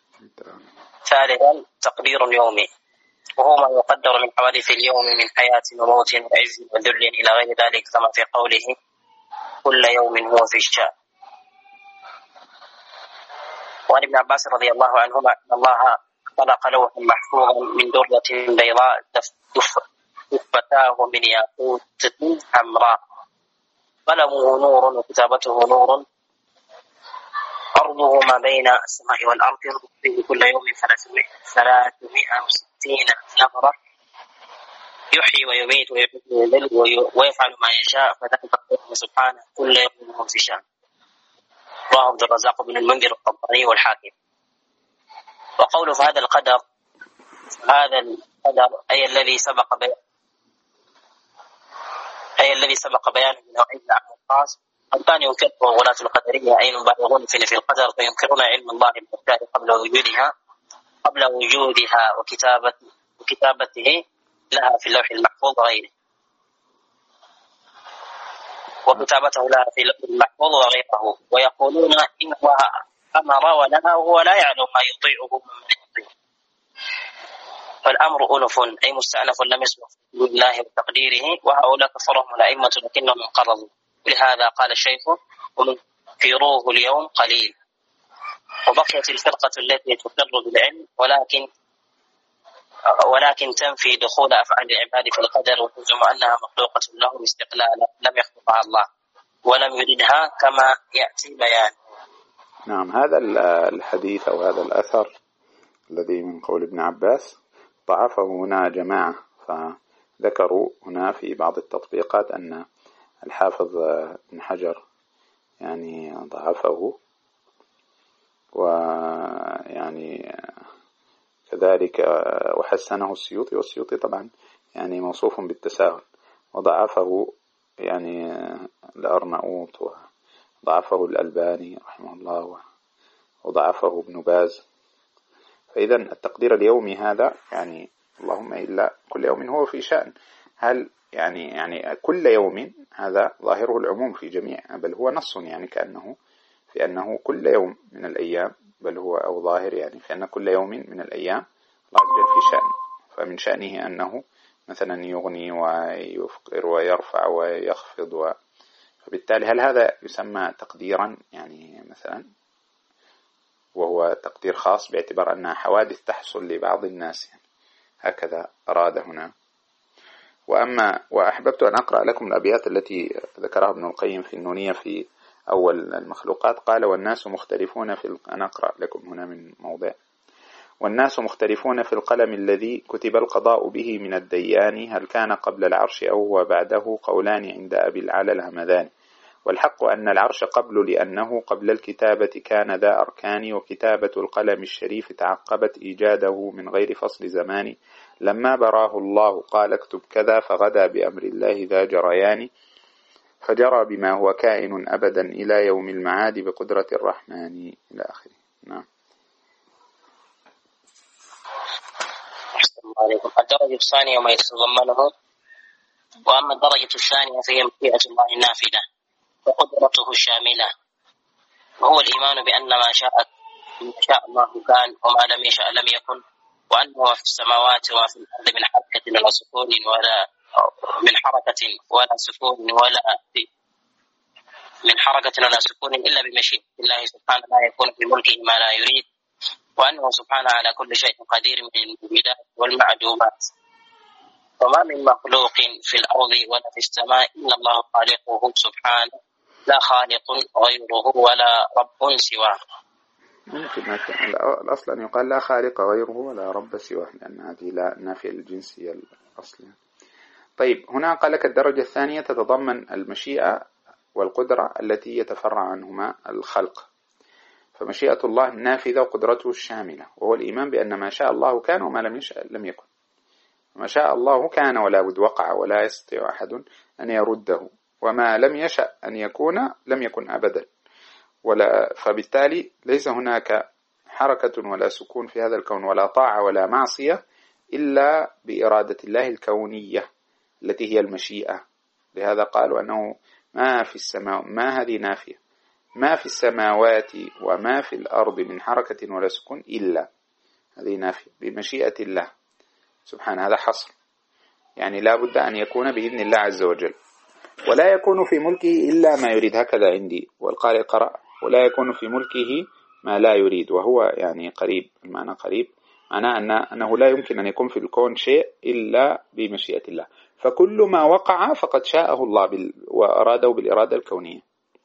ثالثا تقدير يومي، وهو ما يقدر من حوادث اليوم من حياة وموت وعز وذل إلى غير ذلك، كما في قوله: كل يوم هو في الشأن. وعن ابن عباس رضي الله عنهما أن الله خلق لوحا محفوظا من درة بيضاء دفتاه من ياقوتة حمراء، قلمه نور وكتابته نور، أرضه ما بين السماء والأرض، فيه كل يوم 360 نفرة، يحيي ويميت ويذل ويفعل ما يشاء، فذلك قوله سبحانه: كل يوم هو في شأن. رواه عبد الرزاق بن المنذر الطبراني والحاكم. وقوله: فهذا القدر، هذا القدر أي الذي سبق بيانه من نوعين العام والخاص. الثاني ينكره غلاة القدرية، أي مبالغون في القدر، فينكرون علم الله بالأشياء قبل وجودها وكتابته لها في اللوح المحفوظ وغيره، وكتابته لها في اللوح المحفوظ وغيره، ويقولون إن الله أمر ونهى وهو لا يعلم ما يطيعه من يطيع. فالأمر ألف، أي مستأنف لم يسبق بالله وتقديره، وهؤلاء كفرهم الأئمة لكنهم انقرضوا. ولهذا قال الشيخ: ومنكروه اليوم قليل. وبقيت الفرقة التي تقر بالعلم ولكن تنفي دخول أفعال العباد في القدر، وتزعم أنها مخلوقة لهم استقلالا لم يخلقها الله ولم يردها، كما يأتي بيان. نعم. هذا الحديث أو هذا الأثر الذي من قول ابن عباس ضعفه هنا جماعة، فذكروا هنا في بعض التطبيقات أن الحافظ ابن حجر يعني ضعفه، ويعني كذلك وحسنه السيوطي، والسيوطي طبعا يعني موصوف بالتساهل، وضعفه يعني الأرناؤوط، وضعفه الألباني رحمه الله، وضعفه ابن باز. فإذا التقدير اليومي هذا يعني اللهم إلا كل يوم هو في شأن. هل يعني كل يوم هذا ظاهره العموم في جميع، بل هو نص يعني كأنه في أنه كل يوم من الأيام، بل هو أو ظاهر يعني في أن كل يوم من الأيام الله عز وجل في شأن. فمن شأنه أنه مثلا يغني ويفقر ويرفع ويخفض فبالتالي هل هذا يسمى تقديرا يعني مثلا، وهو تقدير خاص باعتبار أنها حوادث تحصل لبعض الناس يعني. هكذا أراد هنا. وأحببت أن أقرأ لكم الأبيات التي ذكرها ابن القيم في النونية في أول المخلوقات. قال: والناس مختلفون أنا أقرأ لكم هنا من موضع: والناس مختلفون في القلم الذي كتب القضاء به من الديان، هل كان قبل العرش أو هو بعده؟ قولان عند أبي العلا الهمذان. والحق أن العرش قبل، لأنه قبل الكتابة كان ذا أركان، وكتابة القلم الشريف تعقبت إيجاده من غير فصل زمان، لما براه الله قال اكتب كذا، فغدا بأمر الله ذا جريان، فجرى بما هو كائن أبدا إلى يوم المعاد بقدرة الرحمن إلى آخره. نعم. الدرجة الثانية ما يتضمنه. وأما الدرجة الثانية فهي مشيئة الله النافذة، وقدرته الشاملة، وهو الإيمان بأن ما شاء الله كان وما لم يشاء لم يكن، وأنه في السماوات وفي الأرض من حركة ولا سكون ولا سكون إلا بمشيئة الله سبحانه، لا يكون في ملكه ما لا يريد، وأنه سبحانه على كل شيء قدير من الموجودات والمعدومات، وما من مخلوق في الأرض ولا في السماء إلا الله خالقه سبحانه، لا خالق غيره ولا رب سواه. ممكن الأصل أن يقال لا خالق غيره ولا رب سواه، لأن هذه لا نافية الجنسية الأصلية. طيب، هنا قال لك الدرجة الثانية تتضمن المشيئة والقدرة التي يتفرع عنهما الخلق. فمشيئة الله النافذة وقدرته الشاملة، وهو الإيمان بأن ما شاء الله كان وما لم يشاء لم يكن. ما شاء الله كان ولا بد وقع، ولا يستطيع أحد أن يرده، وما لم يشأ أن يكون لم يكن أبدا، فبالتالي ليس هناك حركة ولا سكون في هذا الكون، ولا طاعة ولا معصية، إلا بإرادة الله الكونية التي هي المشيئة. لهذا قالوا أنه ما في السماء، ما هذه نافية، ما في السماوات وما في الأرض من حركة ولا سكون إلا، هذه نافية بمشيئة الله سبحانه، هذا حصر، يعني لا بد أن يكون بإذن الله عز وجل، ولا يكون في ملكه إلا ما يريد، هكذا عندي، والقارئ قرأ ولا يكون في ملكه ما لا يريد، وهو يعني قريب، المعنى قريب، معناه أنه لا يمكن أن يكون في الكون شيء إلا بمشيئة الله، فكل ما وقع فقد شاءه الله وأراده بالإرادة الكونية،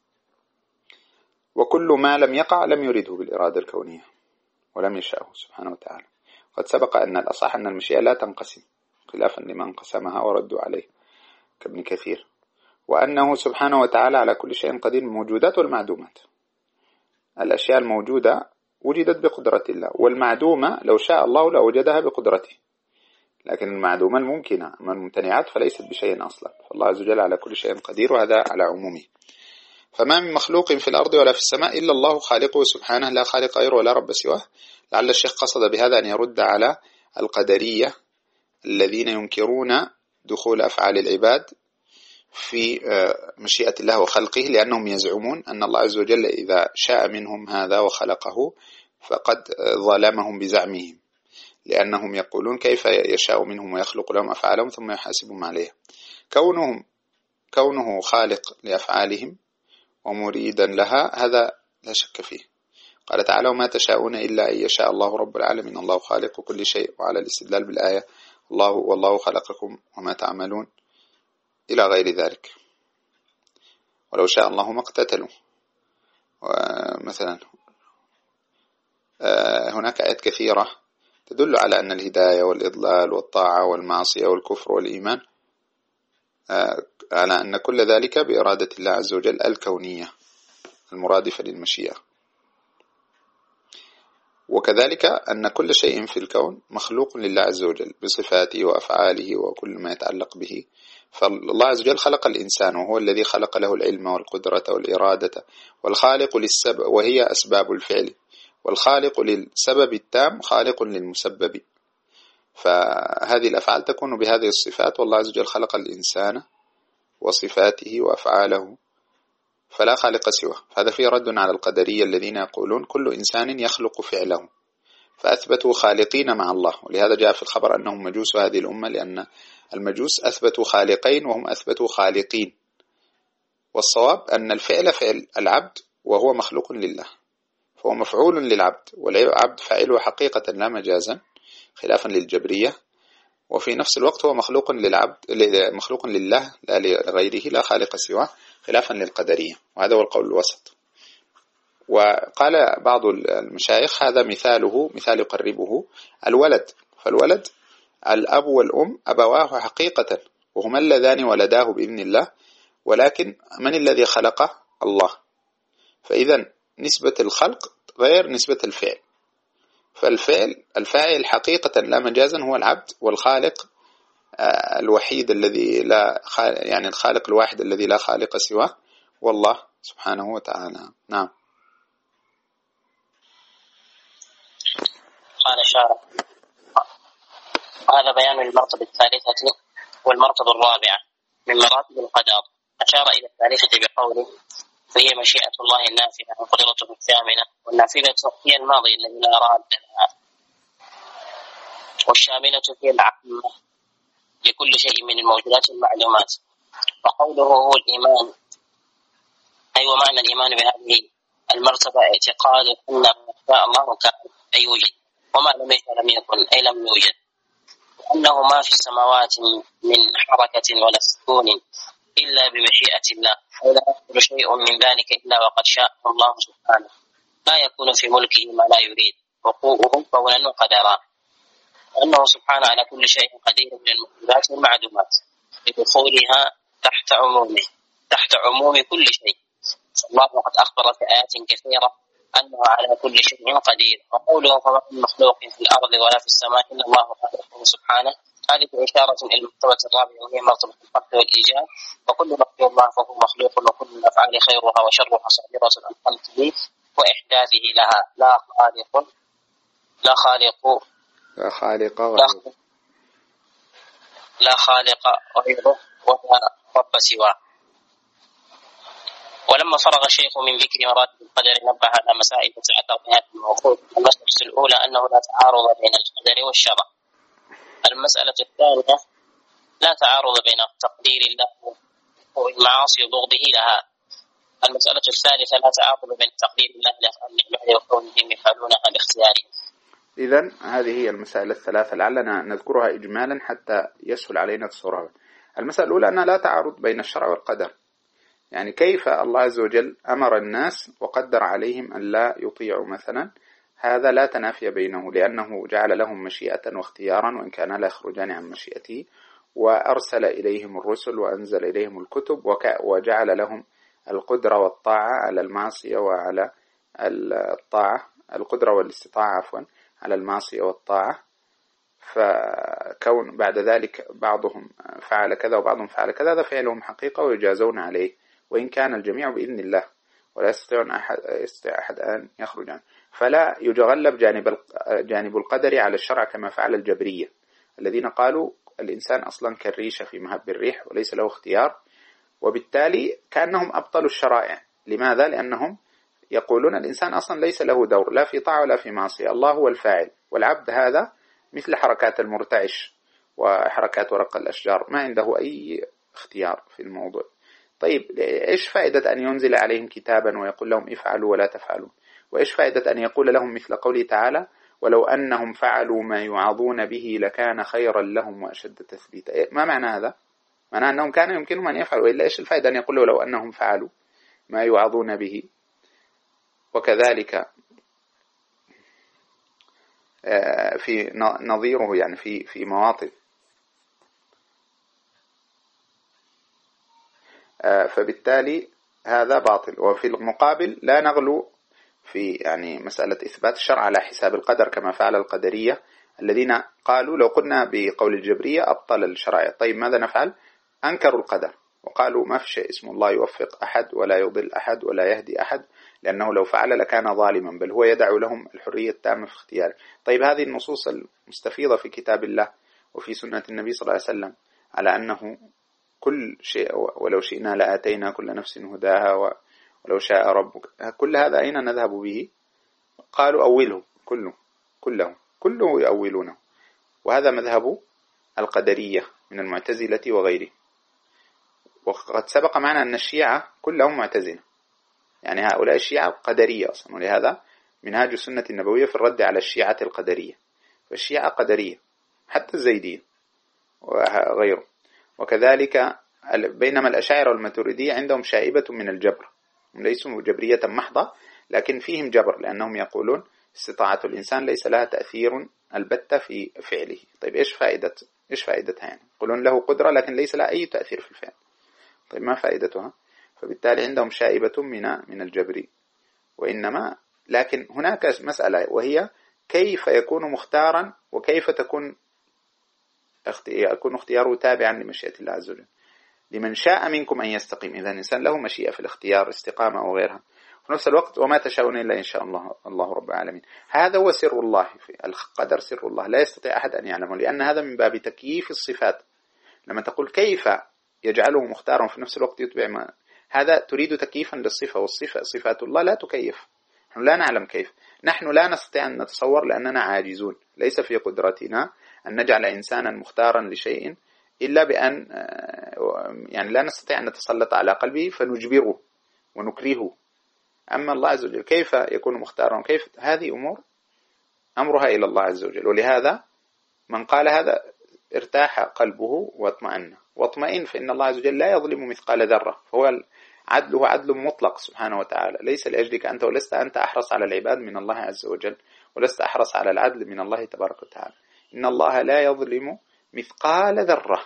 وكل ما لم يقع لم يرده بالإرادة الكونية ولم يشاءه سبحانه وتعالى. قد سبق أن الأصح أن المشيئة لا تنقسم، خلافا لمن قسمها وردوا عليه كابن كثير، وأنه سبحانه وتعالى على كل شيء قدير، الموجودات والمعدومات. الأشياء الموجودة وجدت بقدرة الله، والمعدومة لو شاء الله لوجدها بقدرته، لكن المعدومة الممكنة أما الممتنعات فليست بشيء أصلا، فالله عز وجل على كل شيء قدير، وهذا على عمومه. فما من مخلوق في الأرض ولا في السماء إلا الله خالقه سبحانه، لا خالق غيره ولا رب سواه. لعل الشيخ قصد بهذا أن يرد على القدرية الذين ينكرون دخول أفعال العباد في مشيئة الله وخلقه، لأنهم يزعمون أن الله عز وجل إذا شاء منهم هذا وخلقه فقد ظلمهم بزعمهم، لأنهم يقولون كيف يشاء منهم ويخلق لهم أفعالهم ثم يحاسبهم عليها. كونه خالق لأفعالهم ومريدا لها هذا لا شك فيه. قال تعالى: وما تشاءون إلا أن يشاء الله رب العالمين، الله خالق كل شيء، وعلى الاستدلال بالآية والله خلقكم وما تعملون إلى غير ذلك. ولو شاء الله ما اقتتلوا. مثلا هناك آيات كثيرة تدل على أن الهداية والإضلال والطاعة والمعصية والكفر والإيمان، على أن كل ذلك بإرادة الله عز وجل الكونية المرادفة للمشيئة. وكذلك أن كل شيء في الكون مخلوق لله عز وجل بصفاته وأفعاله وكل ما يتعلق به. فالله عز وجل خلق الإنسان، وهو الذي خلق له العلم والقدرة والإرادة، والخالق للسبب وهي أسباب الفعل، والخالق للسبب التام خالق للمسبب. فهذه الأفعال تكون بهذه الصفات، والله عز وجل خلق الإنسان وصفاته وأفعاله فلا خالق سواه. هذا فيه رد على القدرية الذين يقولون كل إنسان يخلق فعله، فأثبتوا خالقين مع الله. ولهذا جاء في الخبر أنهم مجوس هذه الأمة، لأن المجوس أثبتوا خالقين وهم أثبتوا خالقين. والصواب أن الفعل فعل العبد وهو مخلوق لله، فهو مفعول للعبد، والعبد فاعله حقيقة لا مجازا خلافا للجبرية، وفي نفس الوقت هو مخلوق لله لا لغيره، لا خالق سواه خلافا للقدرية. وهذا هو القول الوسط. وقال بعض المشايخ هذا مثاله مثال يقربه الولد، فالولد الأب والأم أبواه حقيقة، وهما اللذان ولداه بإذن الله، ولكن من الذي خلقه؟ الله. فإذا نسبة الخلق غير نسبة الفعل، الفاعل حقيقة لا مجازا هو العبد، والخالق الوحيد الذي لا يعني الخالق الواحد الذي لا خالق سواه والله سبحانه وتعالى. نعم. قال الشارع: وهذا بيان المرتبة الثالثة والمرتبة الرابعة من مراتب القدر، أشار إلى الثالثة بقوله فهي مشيئة الله النافذة وقدرته الثامنة، والنافذة هي الماضي الذي لا راد لها، والشاملة هي العامة لكل شيء من الموجودات والمعلومات. وقوله هو الإيمان، أي ومعنى الإيمان بهذه المرتبة اعتقاد أن ما شاء الله كان أي وجد، وما لم يشاء لم يكن أي لم يوجد، وأنه ما في السماوات من حركة ولا سكون إلا بمشيئة الله، ولا يحصل شيء من ذلك إلا وقد شاء الله سبحانه، لا يكون في ملكه ما لا يريد وقوعه قولا وقدرا، وأنه سبحانه على كل شيء قدير من الموجودات والمعدومات لدخولها تحت عموم كل شيء. الله قد أخبر في آيات كثيرة أنه على كل شيء قدير. وقوله فما من مخلوق في الأرض ولا في السماء إلا الله خالقه سبحانه، هذه إشارة إلى المرتبة الرابعة وهي مرتبة الخلق والإيجاد، وكل ما في الله فهو مخلوق، وكل الأفعال خيرها وشرها صادرة عن خلقه وإحداثه لها، لا خالق غيره ولا رب سواه. ولما فرغ الشيخ من ذكر مراتب القدر نبه على مسائل تتعلق بهذا الموضوع. المسألة الأولى أنه لا تعارض بين القدر والشرع. المسألة الثانية لا تعارض بين تقدير الله والمعاصي وبغضه لها. المسألة الثالثة لا تعارض بين تقدير الله لأفعال العباد وكونهم يفعلونها باختيارهم. إذن هذه هي المسائل الثلاثة، لعلنا نذكرها إجمالا حتى يسهل علينا الصورة. المسألة الأولى أنها لا تعارض بين الشرع والقدر، يعني كيف الله عز وجل أمر الناس وقدر عليهم أن لا يطيعوا مثلا، هذا لا تنافي بينه، لأنه جعل لهم مشيئة واختيارا وإن كان لا يخرجان عن مشيئته، وأرسل إليهم الرسل وأنزل إليهم الكتب، وجعل لهم القدرة والطاعة على المعصية وعلى الطاعة، القدرة والاستطاعة عفوا على المعصية والطاعة. فكون بعد ذلك بعضهم فعل كذا وبعضهم فعل كذا، هذا فعلهم حقيقة ويجازون عليه، وإن كان الجميع بإذن الله ولا يستطيع أحد أن يخرج عنه. فلا يتغلب جانب القدر على الشرع كما فعل الجبرية الذين قالوا الإنسان أصلا كالريشة في مهب الريح وليس له اختيار، وبالتالي كأنهم أبطلوا الشرائع. لماذا؟ لأنهم يقولون الإنسان أصلا ليس له دور لا في طاعة ولا في معصية، الله هو الفاعل، والعبد هذا مثل حركات المرتعش وحركات ورق الأشجار، ما عنده أي اختيار في الموضوع. طيب إيش فائدة أن ينزل عليهم كتابا ويقول لهم افعلوا ولا تفعلوا؟ وإيش فائدة أن يقول لهم مثل قوله تعالى ولو أنهم فعلوا ما يوعظون به لكان خيرا لهم وأشد تثبيتا؟ ما معنى هذا؟ معنى أنهم كان يمكنهم أن يفعلوا، إلا إيش الفائدة أن يقولوا لو أنهم فعلوا ما يوعظون به؟ وكذلك في نظيره يعني في مواطن. فبالتالي هذا باطل. وفي المقابل لا نغلو في يعني مسألة إثبات الشرع على حساب القدر كما فعل القدرية الذين قالوا لو قلنا بقول الجبرية أبطل الشرائع. طيب ماذا نفعل؟ أنكروا القدر وقالوا ما في شيء اسمه الله يوفق أحد ولا يضل أحد ولا يهدي أحد، لأنه لو فعل لكان ظالما، بل هو يدع لهم الحرية التامة في اختياره. طيب هذه النصوص المستفيضة في كتاب الله وفي سنة النبي صلى الله عليه وسلم على أنه كل شيء ولو شئنا لآتينا كل نفس هداها ولو شاء ربك، كل هذا أين نذهب به؟ قالوا أوله كله يؤولونه، وهذا مذهب القدرية من المعتزلة وغيره. وقد سبق معنا أن الشيعة كلهم معتزلة، يعني هؤلاء الشيعة قدرية أصلا، ولهذا منهاج السنة النبوية في الرد على الشيعة القدرية. فالشيعة قدرية حتى الزيدية وغيره. وكذلك بينما الأشاعرة والماتريدية عندهم شائبة من الجبر، هم ليسوا جبرية محضة لكن فيهم جبر، لأنهم يقولون استطاعة الإنسان ليس لها تأثير البتة في فعله. طيب إيش فائدتها يعني؟ يقولون له قدرة لكن ليس لها أي تأثير في الفعل. طيب ما فائدتها؟ فبالتالي عندهم شائبة من الجبر. وإنما لكن هناك مسألة وهي كيف يكون مختارا وكيف يكون اختياره تابعا لمشيئة الله عز وجل. لمن شاء منكم أن يستقيم، إذا الإنسان له مشيئة في الاختيار استقامة أو غيرها. في نفس الوقت وما تشاءون إلا إن شاء الله رب العالمين. هذا هو سر الله في القدر، سر الله لا يستطيع أحد أن يعلمه، لأن هذا من باب تكييف الصفات. لما تقول كيف يجعله مختارا في نفس الوقت يتبع ما هذا تريد تكييفا للصفة، والصفة صفات الله لا تكيف، نحن لا نعلم كيف، نحن لا نستطيع أن نتصور لأننا عاجزون، ليس في قدرتنا أن نجعل إنسانا مختارا لشيء إلا بأن يعني لا نستطيع أن نتسلط على قلبه فنجبره ونكرهه. أما الله عز وجل كيف يكون مختارا، كيف، هذه أمور أمرها إلى الله عز وجل. ولهذا من قال هذا ارتاح قلبه واطمئن، فإن الله عز وجل لا يظلم مثقال ذرة، فهو عدله عدل مطلق سبحانه وتعالى، ليس لأجلك أنت، ولست أنت أحرص على العباد من الله عز وجل، ولست أحرص على العدل من الله تبارك وتعالى. إن الله لا يظلم مثقال ذرة،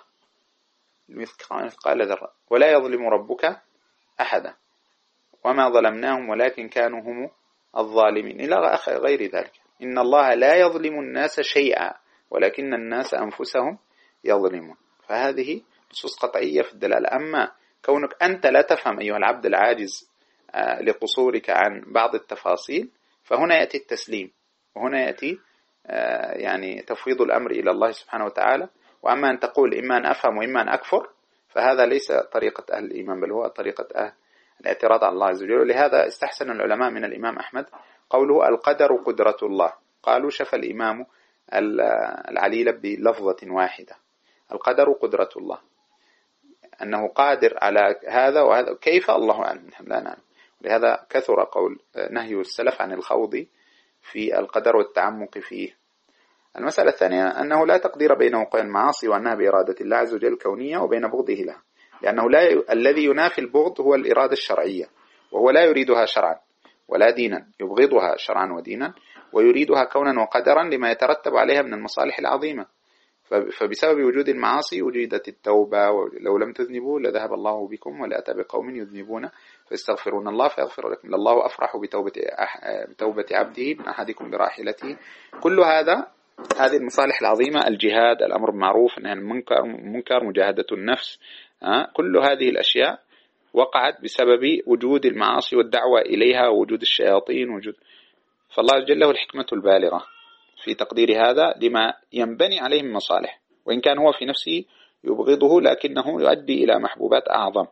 مثقال ذرة، ولا يظلم ربك أحدا، وما ظلمناهم ولكن كانوا هم الظالمين إلى غير ذلك. إن الله لا يظلم الناس شيئا ولكن الناس أنفسهم يظلمون. فهذه نصوص قطعية في الدلالة. أما كونك أنت لا تفهم أيها العبد العاجز لقصورك عن بعض التفاصيل، فهنا يأتي التسليم، وهنا يأتي يعني تفويض الأمر إلى الله سبحانه وتعالى. وأما أن تقول إما أن أفهم وإما أن أكفر، فهذا ليس طريقة أهل الإيمان، بل هو طريقة أهل الاعتراض على الله عز وجل. ولهذا استحسن العلماء من الإمام أحمد قوله القدر قدرة الله، قالوا شفى الإمام العليل بلفظة واحدة، القدر قدرة الله، أنه قادر على هذا وهذا، كيف الله أعلم، نحن لا نعلم. لهذا كثر قول نهي السلف عن الخوض في القدر والتعمق فيه. المسألة الثانية أنه لا تقدير بين وقوع المعاصي وأنها بإرادة الله عز وجل الكونية وبين بغضه لها، لأنه الذي ينافي البغض هو الإرادة الشرعية، وهو لا يريدها شرعا ولا دينا، يبغضها شرعا ودينا، ويريدها كونا وقدرا لما يترتب عليها من المصالح العظيمة. فبسبب وجود المعاصي وجدت التوبة، ولو لم تذنبوا لذهب الله بكم ولأتى بقوم يذنبون فيستغفرون الله فيغفر لكم، الله أفرح بتوبة عبده من أحدكم براحلته. كل هذه المصالح العظيمة، الجهاد، الأمر بالمعروف، النهي عن المنكر، مجاهدة النفس، كل هذه الأشياء وقعت بسبب وجود المعاصي والدعوة إليها ووجود الشياطين فالله جل له الحكمة البالغة في تقدير هذا لما ينبني عليه من مصالح، وإن كان هو في نفسه يبغضه لكنه يؤدي إلى محبوبات أعظم.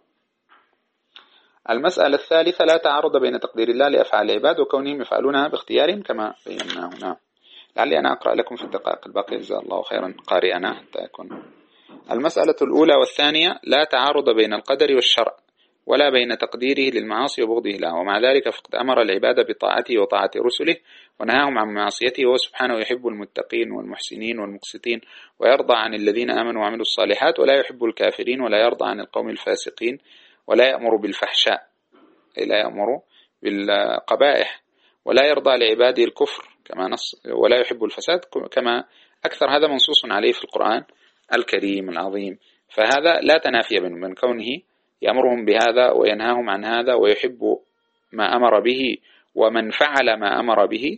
المسألة الثالثة لا تعارض بين تقدير الله لأفعال العباد وكونهم يفعلونها باختيارهم كما بينا هنا. لعلي أنا أقرأ لكم في الدقائق الباقية، جزا الله خيرا قارئنا حتى يكون. المسألة الأولى والثانية لا تعارض بين القدر والشرع ولا بين تقديره للمعاصي وبغضه له، ومع ذلك فقد أمر العباد بطاعته وطاعة رسله ونهاهم عن معصيته، وهو سبحانه يحب المتقين والمحسنين والمقسطين، ويرضى عن الذين آمنوا وعملوا الصالحات، ولا يحب الكافرين، ولا يرضى عن القوم الفاسقين، ولا يأمر بالفحشاء، لا يأمر بالقبائح، ولا يرضى لعباده الكفر كما نص، ولا يحب الفساد كما أكثر. هذا منصوص عليه في القرآن الكريم العظيم. فهذا لا تنافي من كونه يأمرهم بهذا وينهاهم عن هذا، ويحب ما أمر به ومن فعل ما أمر به،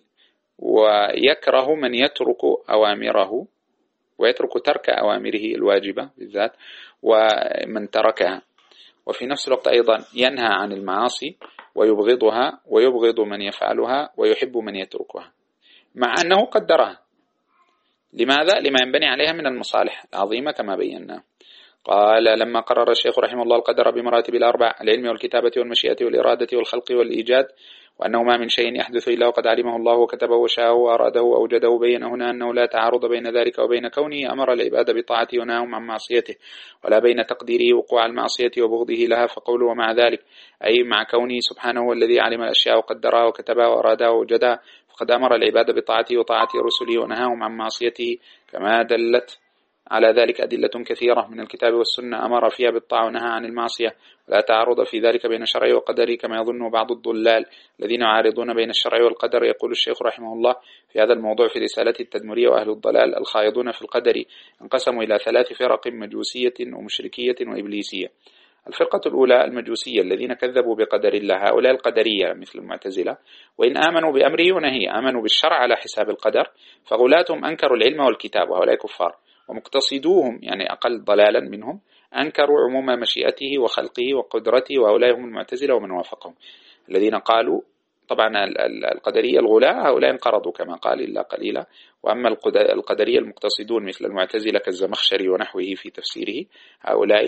ويكره من يترك أوامره ويترك ترك أوامره الواجبة بالذات ومن تركها. وفي نفس الوقت أيضا ينهى عن المعاصي ويبغضها ويبغض من يفعلها ويحب من يتركها، مع أنه قدرها. لماذا؟ لما ينبني عليها من المصالح العظيمة كما بينا. قال لما قرر الشيخ رحمه الله القدر بمراتب الأربع: العلم والكتابة والمشيئة والإرادة والخلق والإيجاد، وأنه ما من شيء يحدث إلا وقد علمه الله وكتبه وشاءه وأراده وأوجده، بين هنا أنه لا تعارض بين ذلك وبين كونه أمر العباد بطاعته ونهاهم عن معصيته، ولا بين تقديره وقوع المعصية وبغضه لها. فقوله ومع ذلك أي مع كونه سبحانه هو الذي علم الأشياء وقدرها وكتبها وأرادها وأوجدها، فقد أمر العباد بطاعته وطاعة رسله ونهاهم عن معصيته، كما دلت على ذلك أدلة كثيرة من الكتاب والسنة أمر فيها بالطاعة ونهى عن المعصية. ولا تعارض في ذلك بين الشرع وقدره كما يظن بعض الضلال الذين يعارضون بين الشرع والقدر. يقول الشيخ رحمه الله في هذا الموضوع في رسالته التدمرية: وأهل الضلال الخائضون في القدر انقسموا إلى 3 فرق: مجوسية ومشركية وإبليسية. الفرقة الأولى المجوسية الذين كذبوا بقدر الله، هؤلاء القدرية مثل المعتزلة، وإن آمنوا بأمره ونهي آمنوا بالشرع على حساب القدر، فغلاتهم أنكروا العلم والكتاب وهؤلاء كفار. ومقتصدوهم يعني أقل ضلالا منهم أنكروا عموم مشيئته وخلقه وقدرته، وهؤلاء هم المعتزلة ومن وافقهم الذين قالوا طبعا القدرية الغلاة هؤلاء انقرضوا كما قال إلا قليلا. وأما القدرية المقتصدون مثل المعتزلة كالزمخشري ونحوه في تفسيره، هؤلاء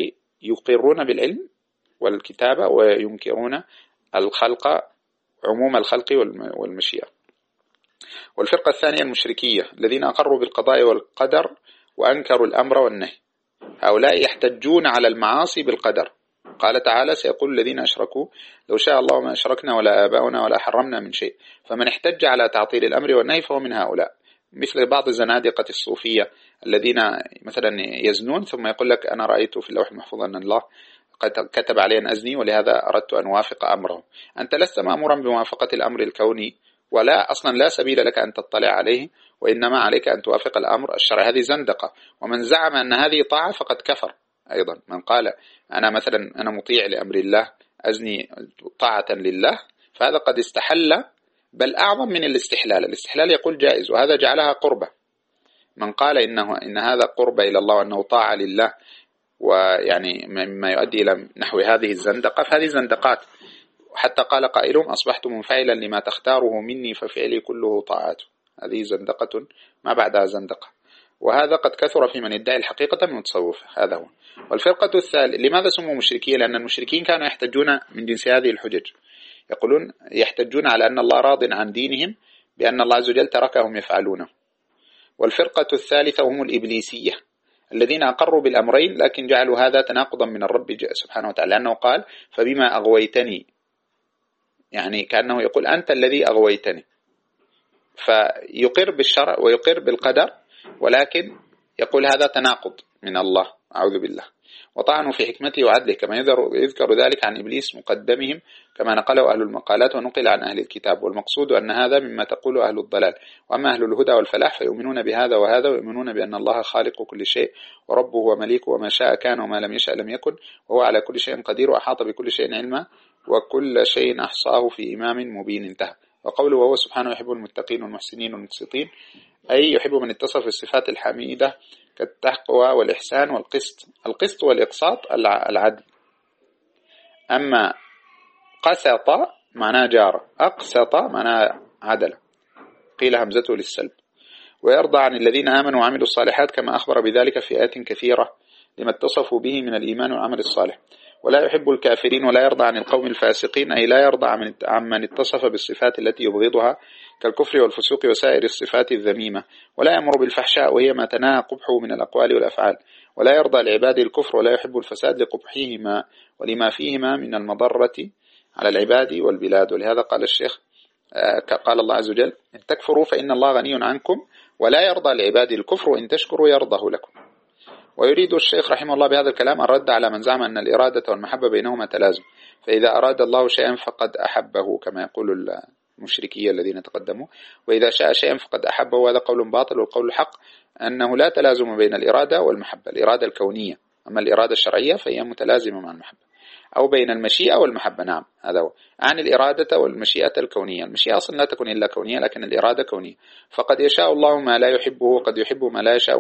يقرون بالعلم والكتابة وينكرون الخلق، عموم الخلق والمشيئة. والفرقة الثانية المشركية الذين أقروا بالقضاء والقدر وأنكروا الأمر والنهي، هؤلاء يحتجون على المعاصي بالقدر. قال تعالى: سيقول الذين أشركوا لو شاء الله ما أشركنا ولا آباؤنا ولا حرمنا من شيء. فمن احتج على تعطيل الأمر والنهي فهو من هؤلاء، مثل بعض الزنادقة الصوفية الذين مثلا يزنون ثم يقول لك: أنا رأيت في اللوح المحفوظ أن الله قد كتب علي أن أزني ولهذا أردت أن أوافق أمره. أنت لست مأمورا بموافقة الأمر الكوني، ولا أصلا لا سبيل لك أن تطلع عليه، وإنما عليك أن توافق الأمر الشرعي. هذه زندقة. ومن زعم أن هذه طاعة فقد كفر أيضا. من قال أنا مثلا أنا مطيع لأمر الله أزني طاعة لله، فهذا قد استحل، بل أعظم من الاستحلال. الاستحلال يقول جائز، وهذا جعلها قربة. من قال إن هذا قربة إلى الله وأنه طاعة لله، ويعني مما يؤدي إلى نحو هذه الزندقة، فهذه زندقات. حتى قال قائلهم: أصبحت منفعلا لما تختاره مني ففعلي كله طاعات. هذه زندقة ما بعدها زندقة، وهذا قد كثر في من يدعي الحقيقة من المتصوف. هذا هو. والفرقة الثالثة، لماذا سموا مشركين؟ لأن المشركين كانوا يحتجون من جنس هذه الحجج، يقولون يحتجون على أن الله راض عن دينهم بأن الله عز وجل تركهم يفعلونه. والفرقة الثالثة هم الإبليسية الذين أقروا بالأمرين لكن جعلوا هذا تناقضا من الرب سبحانه وتعالى، لأنه قال: فبما أغويتني، يعني كأنه يقول أنت الذي أغويتني، فيقر بالشرع ويقر بالقدر، ولكن يقول هذا تناقض من الله، أعوذ بالله. وطعنوا في حكمته وعدله، كما يذكر ذلك عن إبليس مقدمهم كما نقله أهل المقالات ونقل عن أهل الكتاب. والمقصود أن هذا مما تقول أهل الضلال. وأما أهل الهدى والفلاح فيؤمنون بهذا وهذا، ويؤمنون بأن الله خالق كل شيء وربه ومليكه، وما شاء كان وما لم يشأ لم يكن، وهو على كل شيء قدير، وأحاط بكل شيء علما، وكل شيء أحصاه في إمام مبين. انتهى. وقوله: وهو سبحانه يحب المتقين والمحسنين والمقسطين، أي يحب من اتصف بالصفات الحميدة كالتقوى والإحسان والقسط. القسط والإقساط العدل. أما قسط معناه جار، أقسط معناه عدل، قيل همزته للسلب. ويرضى عن الذين آمنوا وعملوا الصالحات كما أخبر بذلك في آيات كثيرة لما اتصفوا به من الإيمان والعمل الصالح. ولا يحب الكافرين ولا يرضى عن القوم الفاسقين، أي لا يرضى عمن اتصف بالصفات التي يبغضها كالكفر والفسوق وسائر الصفات الذميمة. ولا يأمر بالفحشاء وهي ما تناهى قبحه من الأقوال والأفعال. ولا يرضى لعباد الكفر ولا يحب الفساد لقبحهما ولما فيهما من المضرة على العباد والبلاد. ولهذا قال الشيخ قال الله عز وجل: إن تكفروا فإن الله غني عنكم ولا يرضى لعباد الكفر وإن تشكروا يرضه لكم. ويريد الشيخ رحمه الله بهذا الكلام الرد على من زعم أن الإرادة والمحبة بينهما تلازم، فإذا أراد الله شيئا فقد أحبه كما يقول المشركية الذين تقدموا، وإذا شاء شيئا فقد أحبه. وهذا قول باطل. والقول الحق أنه لا تلازم بين الإرادة والمحبة، الإرادة الكونية، أما الإرادة الشرعية فهي متلازمة مع المحبة، أو بين المشيئة والمحبة. نعم، هذا هو. عن الإرادة والمشيئة الكونية. المشيئة أصلا لا تكون إلا كونية، لكن الإرادة كونية. فقد يشاء الله ما لا يحبه، وقد يحب ما لا يشاء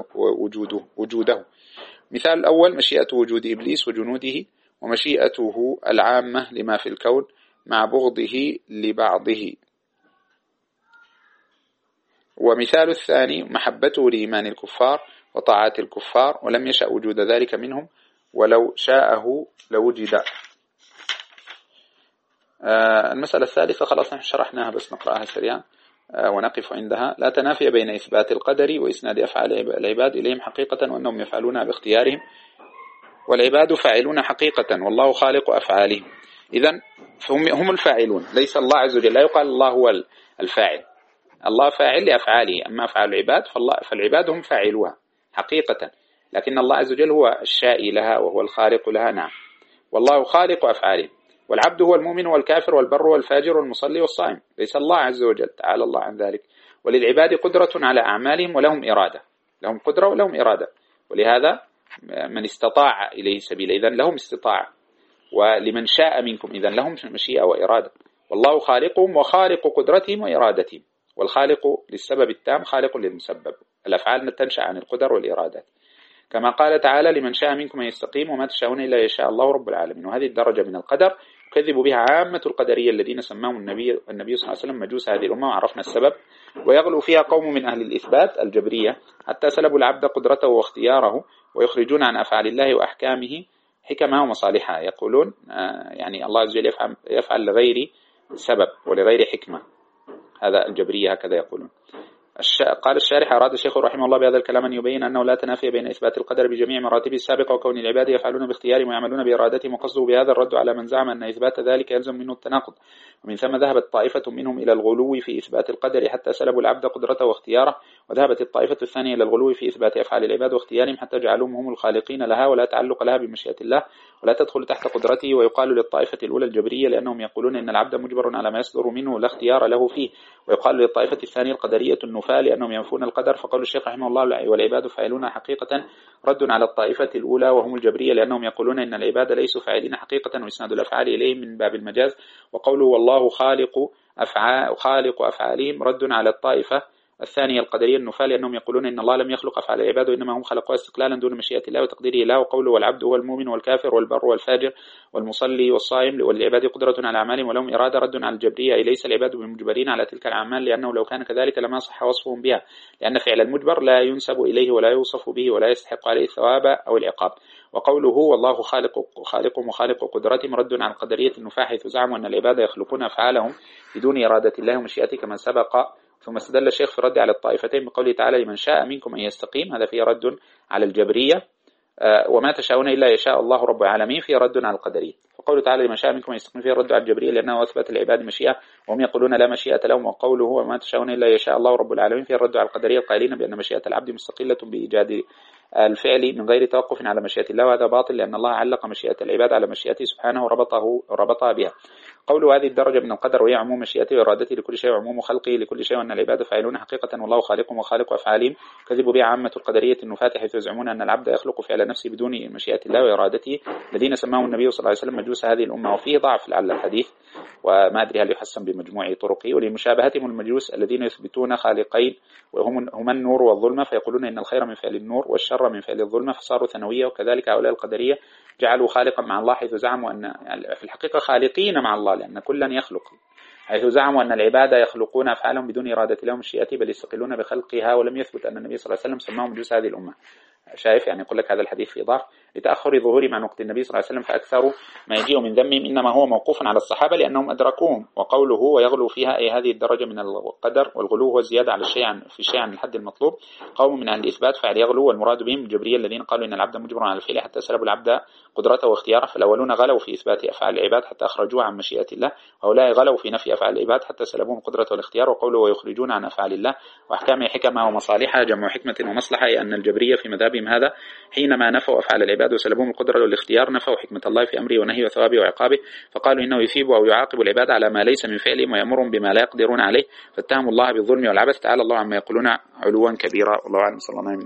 وجوده. مثال الأول: مشيئة وجود إبليس وجنوده، ومشيئته العامة لما في الكون مع بغضه لبعضه. ومثال الثاني: محبته لإيمان الكفار وطاعات الكفار، ولم يشأ وجود ذلك منهم، ولو شاءه لوجد. المسألة الثالثة خلاص نحن شرحناها بس نقرأها سريعا ونقف عندها. لا تنافي بين إثبات القدر وإسناد أفعال العباد إليهم حقيقة وأنهم يفعلونها باختيارهم، والعباد فاعلون حقيقة والله خالق أفعالهم. إذن هم الفاعلون، ليس الله عز وجل. لا يقال الله هو الفاعل، الله فاعل لأفعاله. أما أفعال العباد فالعباد هم فاعلوها حقيقة، لكن الله عز وجل هو الشائي لها وهو الخالق لها. نعم، والله خالق أفعاله. والعبد هو المؤمن والكافر والبر والفاجر والمصلي والصائم، ليس الله عز وجل، تعالى الله عن ذلك. وللعباد قدرة على أعمالهم ولهم إرادة، لهم قدرة ولهم إرادة. ولهذا من استطاع إليه سبيل إذن لهم استطاعة، ولمن شاء منكم إذن لهم مشيئة وإرادة. والله خالقهم وخالق قدرتهم وإرادتهم، والخالق للسبب التام خالق للمسبب. الأفعال تنشأ عن القدر والإرادات، كما قال تعالى: لمن شاء منكم أن يستقيم وما تشاءون إلا يشاء الله رب العالمين. وهذه الدرجة من القدر يكذب بها عامة القدرية الذين سماهم النبي صلى الله عليه وسلم مجوس هذه الأمة، وعرفنا السبب. ويغلو فيها قوم من أهل الإثبات الجبرية حتى سلبوا العبد قدرته واختياره، ويخرجون عن أفعال الله وأحكامه حكمها ومصالحها. يقولون يعني الله عز وجل يفعل لغير سبب ولغير حكمة، هذا الجبرية هكذا يقولون. قال الشارح: أراد الشيخ رحمه الله بهذا الكلام أن يبين أنه لا تنافي بين إثبات القدر بجميع مراتبه السابقة وكون العباد يفعلون باختيارهم ويعملون بإرادتهم، وقصده بهذا الرد على من زعم أن إثبات ذلك يلزم منه التناقض. ومن ثم ذهبت طائفة منهم إلى الغلو في إثبات القدر حتى سلبوا العبد قدرته واختياره، وذهبت الطائفة الثانية إلى الغلو في إثبات أفعال العباد واختيارهم حتى جعلوهم هم الخالقين لها ولا تعلق لها بمشيئة الله ولا تدخل تحت قدرته. ويقال للطائفة الأولى الجبرية لأنهم يقولون إن العبد مجبر على ما يصدر منه لا اختيار له فيه، ويقال للطائفة الثانية القدرية النفاة لأنهم ينفون القدر. فقول الشيخ رحمه الله: والعباد فاعلون حقيقة، رد على الطائفة الأولى وهم الجبرية لأنهم يقولون إن العباد ليسوا فاعلين حقيقة وإسناد الأفعال إليهم من باب المجاز. وقوله والله خالق أفعالهم رد على الطائفة الثانية القدرية النفاة لأنهم يقولون إن الله لم يخلق أفعال العباد وإنما هم خلقوها استقلالا دون مشيئة الله وتقديره له. وقوله والعبد هو المؤمن والكافر والبر والفاجر والمصلي والصائم، وللعباد قدرة على أعمالهم ولهم إرادة، رد على الجبرية أي ليس العباد بمجبرين على تلك الأعمال، لأنه لو كان كذلك لما صح وصفهم بها، لأن فعل المجبر لا ينسب إليه ولا يوصف به ولا يستحق عليه الثواب أو العقاب. وقوله والله خالقهم وخالق قدرتهم رد على القدرية النفاة حيث زعموا أن العباد يخلقون أفعالهم بدون إرادة الله ومشيئته كما سبق. ثم استدل الشيخ في الرد على الطائفتين بقوله تعالى لمن شاء منكم أن يستقيم، هذا فيه رد على الجبرية، وما تشاءون إلا يشاء الله رب العالمين فيه رد على القدرية. فقوله تعالى لمن شاء منكم أن يستقيم فيه رد على الجبرية لأنه أثبت العباد مشيئة وهم يقولون لا مشيئة لهم. وقوله وما تشاءون إلا يشاء الله رب العالمين فيه رد على القدرية القائلين بأن مشيئة العبد مستقلة بإيجاد الفعل من غير توقف على مشيئة الله، وهذا باطل لأن الله علق مشيئة العباد على مشيئته سبحانه وربطها بها. قوله هذه الدرجة من القدر وهي عموم مشيئته وإرادته لكل شيء وعموم خلقه لكل شيء وأن العباد فاعلون حقيقة والله خالقهم وخالق أفعالهم، كذبوا بها عامة القدرية النفاة حيث يزعمون أن العبد يخلق فعل نفسه بدون مشيئة الله وإرادته، الذين سماهم النبي صلى الله عليه وسلم مجوس هذه الأمة. وفيه ضعف لعل الحديث وما أدري هل يحسن بمجموع طرقه، ولمشابهتهم المجوس الذين يثبتون خالقين وهم النور والظلمة فيقولون إن الخير من فعل النور والشر من فعل الظلمة فصاروا ثانوية. وكذلك هؤلاء القدرية جعلوا خالقا مع الله حيث زعموا أن في الحقيقة خالقين مع الله لأن كلا يخلق، حيث زعموا أن العباد يخلقون أفعالهم بدون إرادة لهم مشيئته بل يستقلون بخلقها، ولم يثبت أن النبي صلى الله عليه وسلم سماهم مجوس هذه الأمة. شايف يعني يقول لك هذا الحديث في ضعف لتأخر ظهور مع وقت النبي صلى الله عليه وسلم، فأكثر ما يجيء من ذمهم إنما هو موقوف على الصحابة لأنهم أدركوهم. وقوله ويغلو فيها أي هذه الدرجة من القدر، والغلو هو الزيادة على الشيء عن الحد المطلوب. قوم من أهل الإثبات فعل يغلو، والمراد بهم الجبرية الذين قالوا إن العبد مجبر على الفعل حتى سلبوا العبد قدرته واختياره، فالأولون غلوا في إثبات أفعال العباد حتى أخرجوها عن مشيئة الله، وهؤلاء غلوا في نفي أفعال العباد حتى سلبوهم قدرته والاختيار. وقوله ويخرجون عن أفعال الله وأحكامه حكمة ومصالحها جمع حكمة ومصلحة، أي أن الجبرية في مذهبهم هذا حينما نفوا أفعال العباد وسلبوهم القدرة والاختيار نفوا حكمة الله في أمره ونهيه وثوابه وعقابه، فقالوا إنه يثيب أو يعاقب العباد على ما ليس من فعلهم ويأمرهم بما لا يقدرون عليه، فاتهموا الله بالظلم والعبث، تعالى الله عما يقولون علوا كبيرا. والله أعلم. صلى الله عليه وسلم.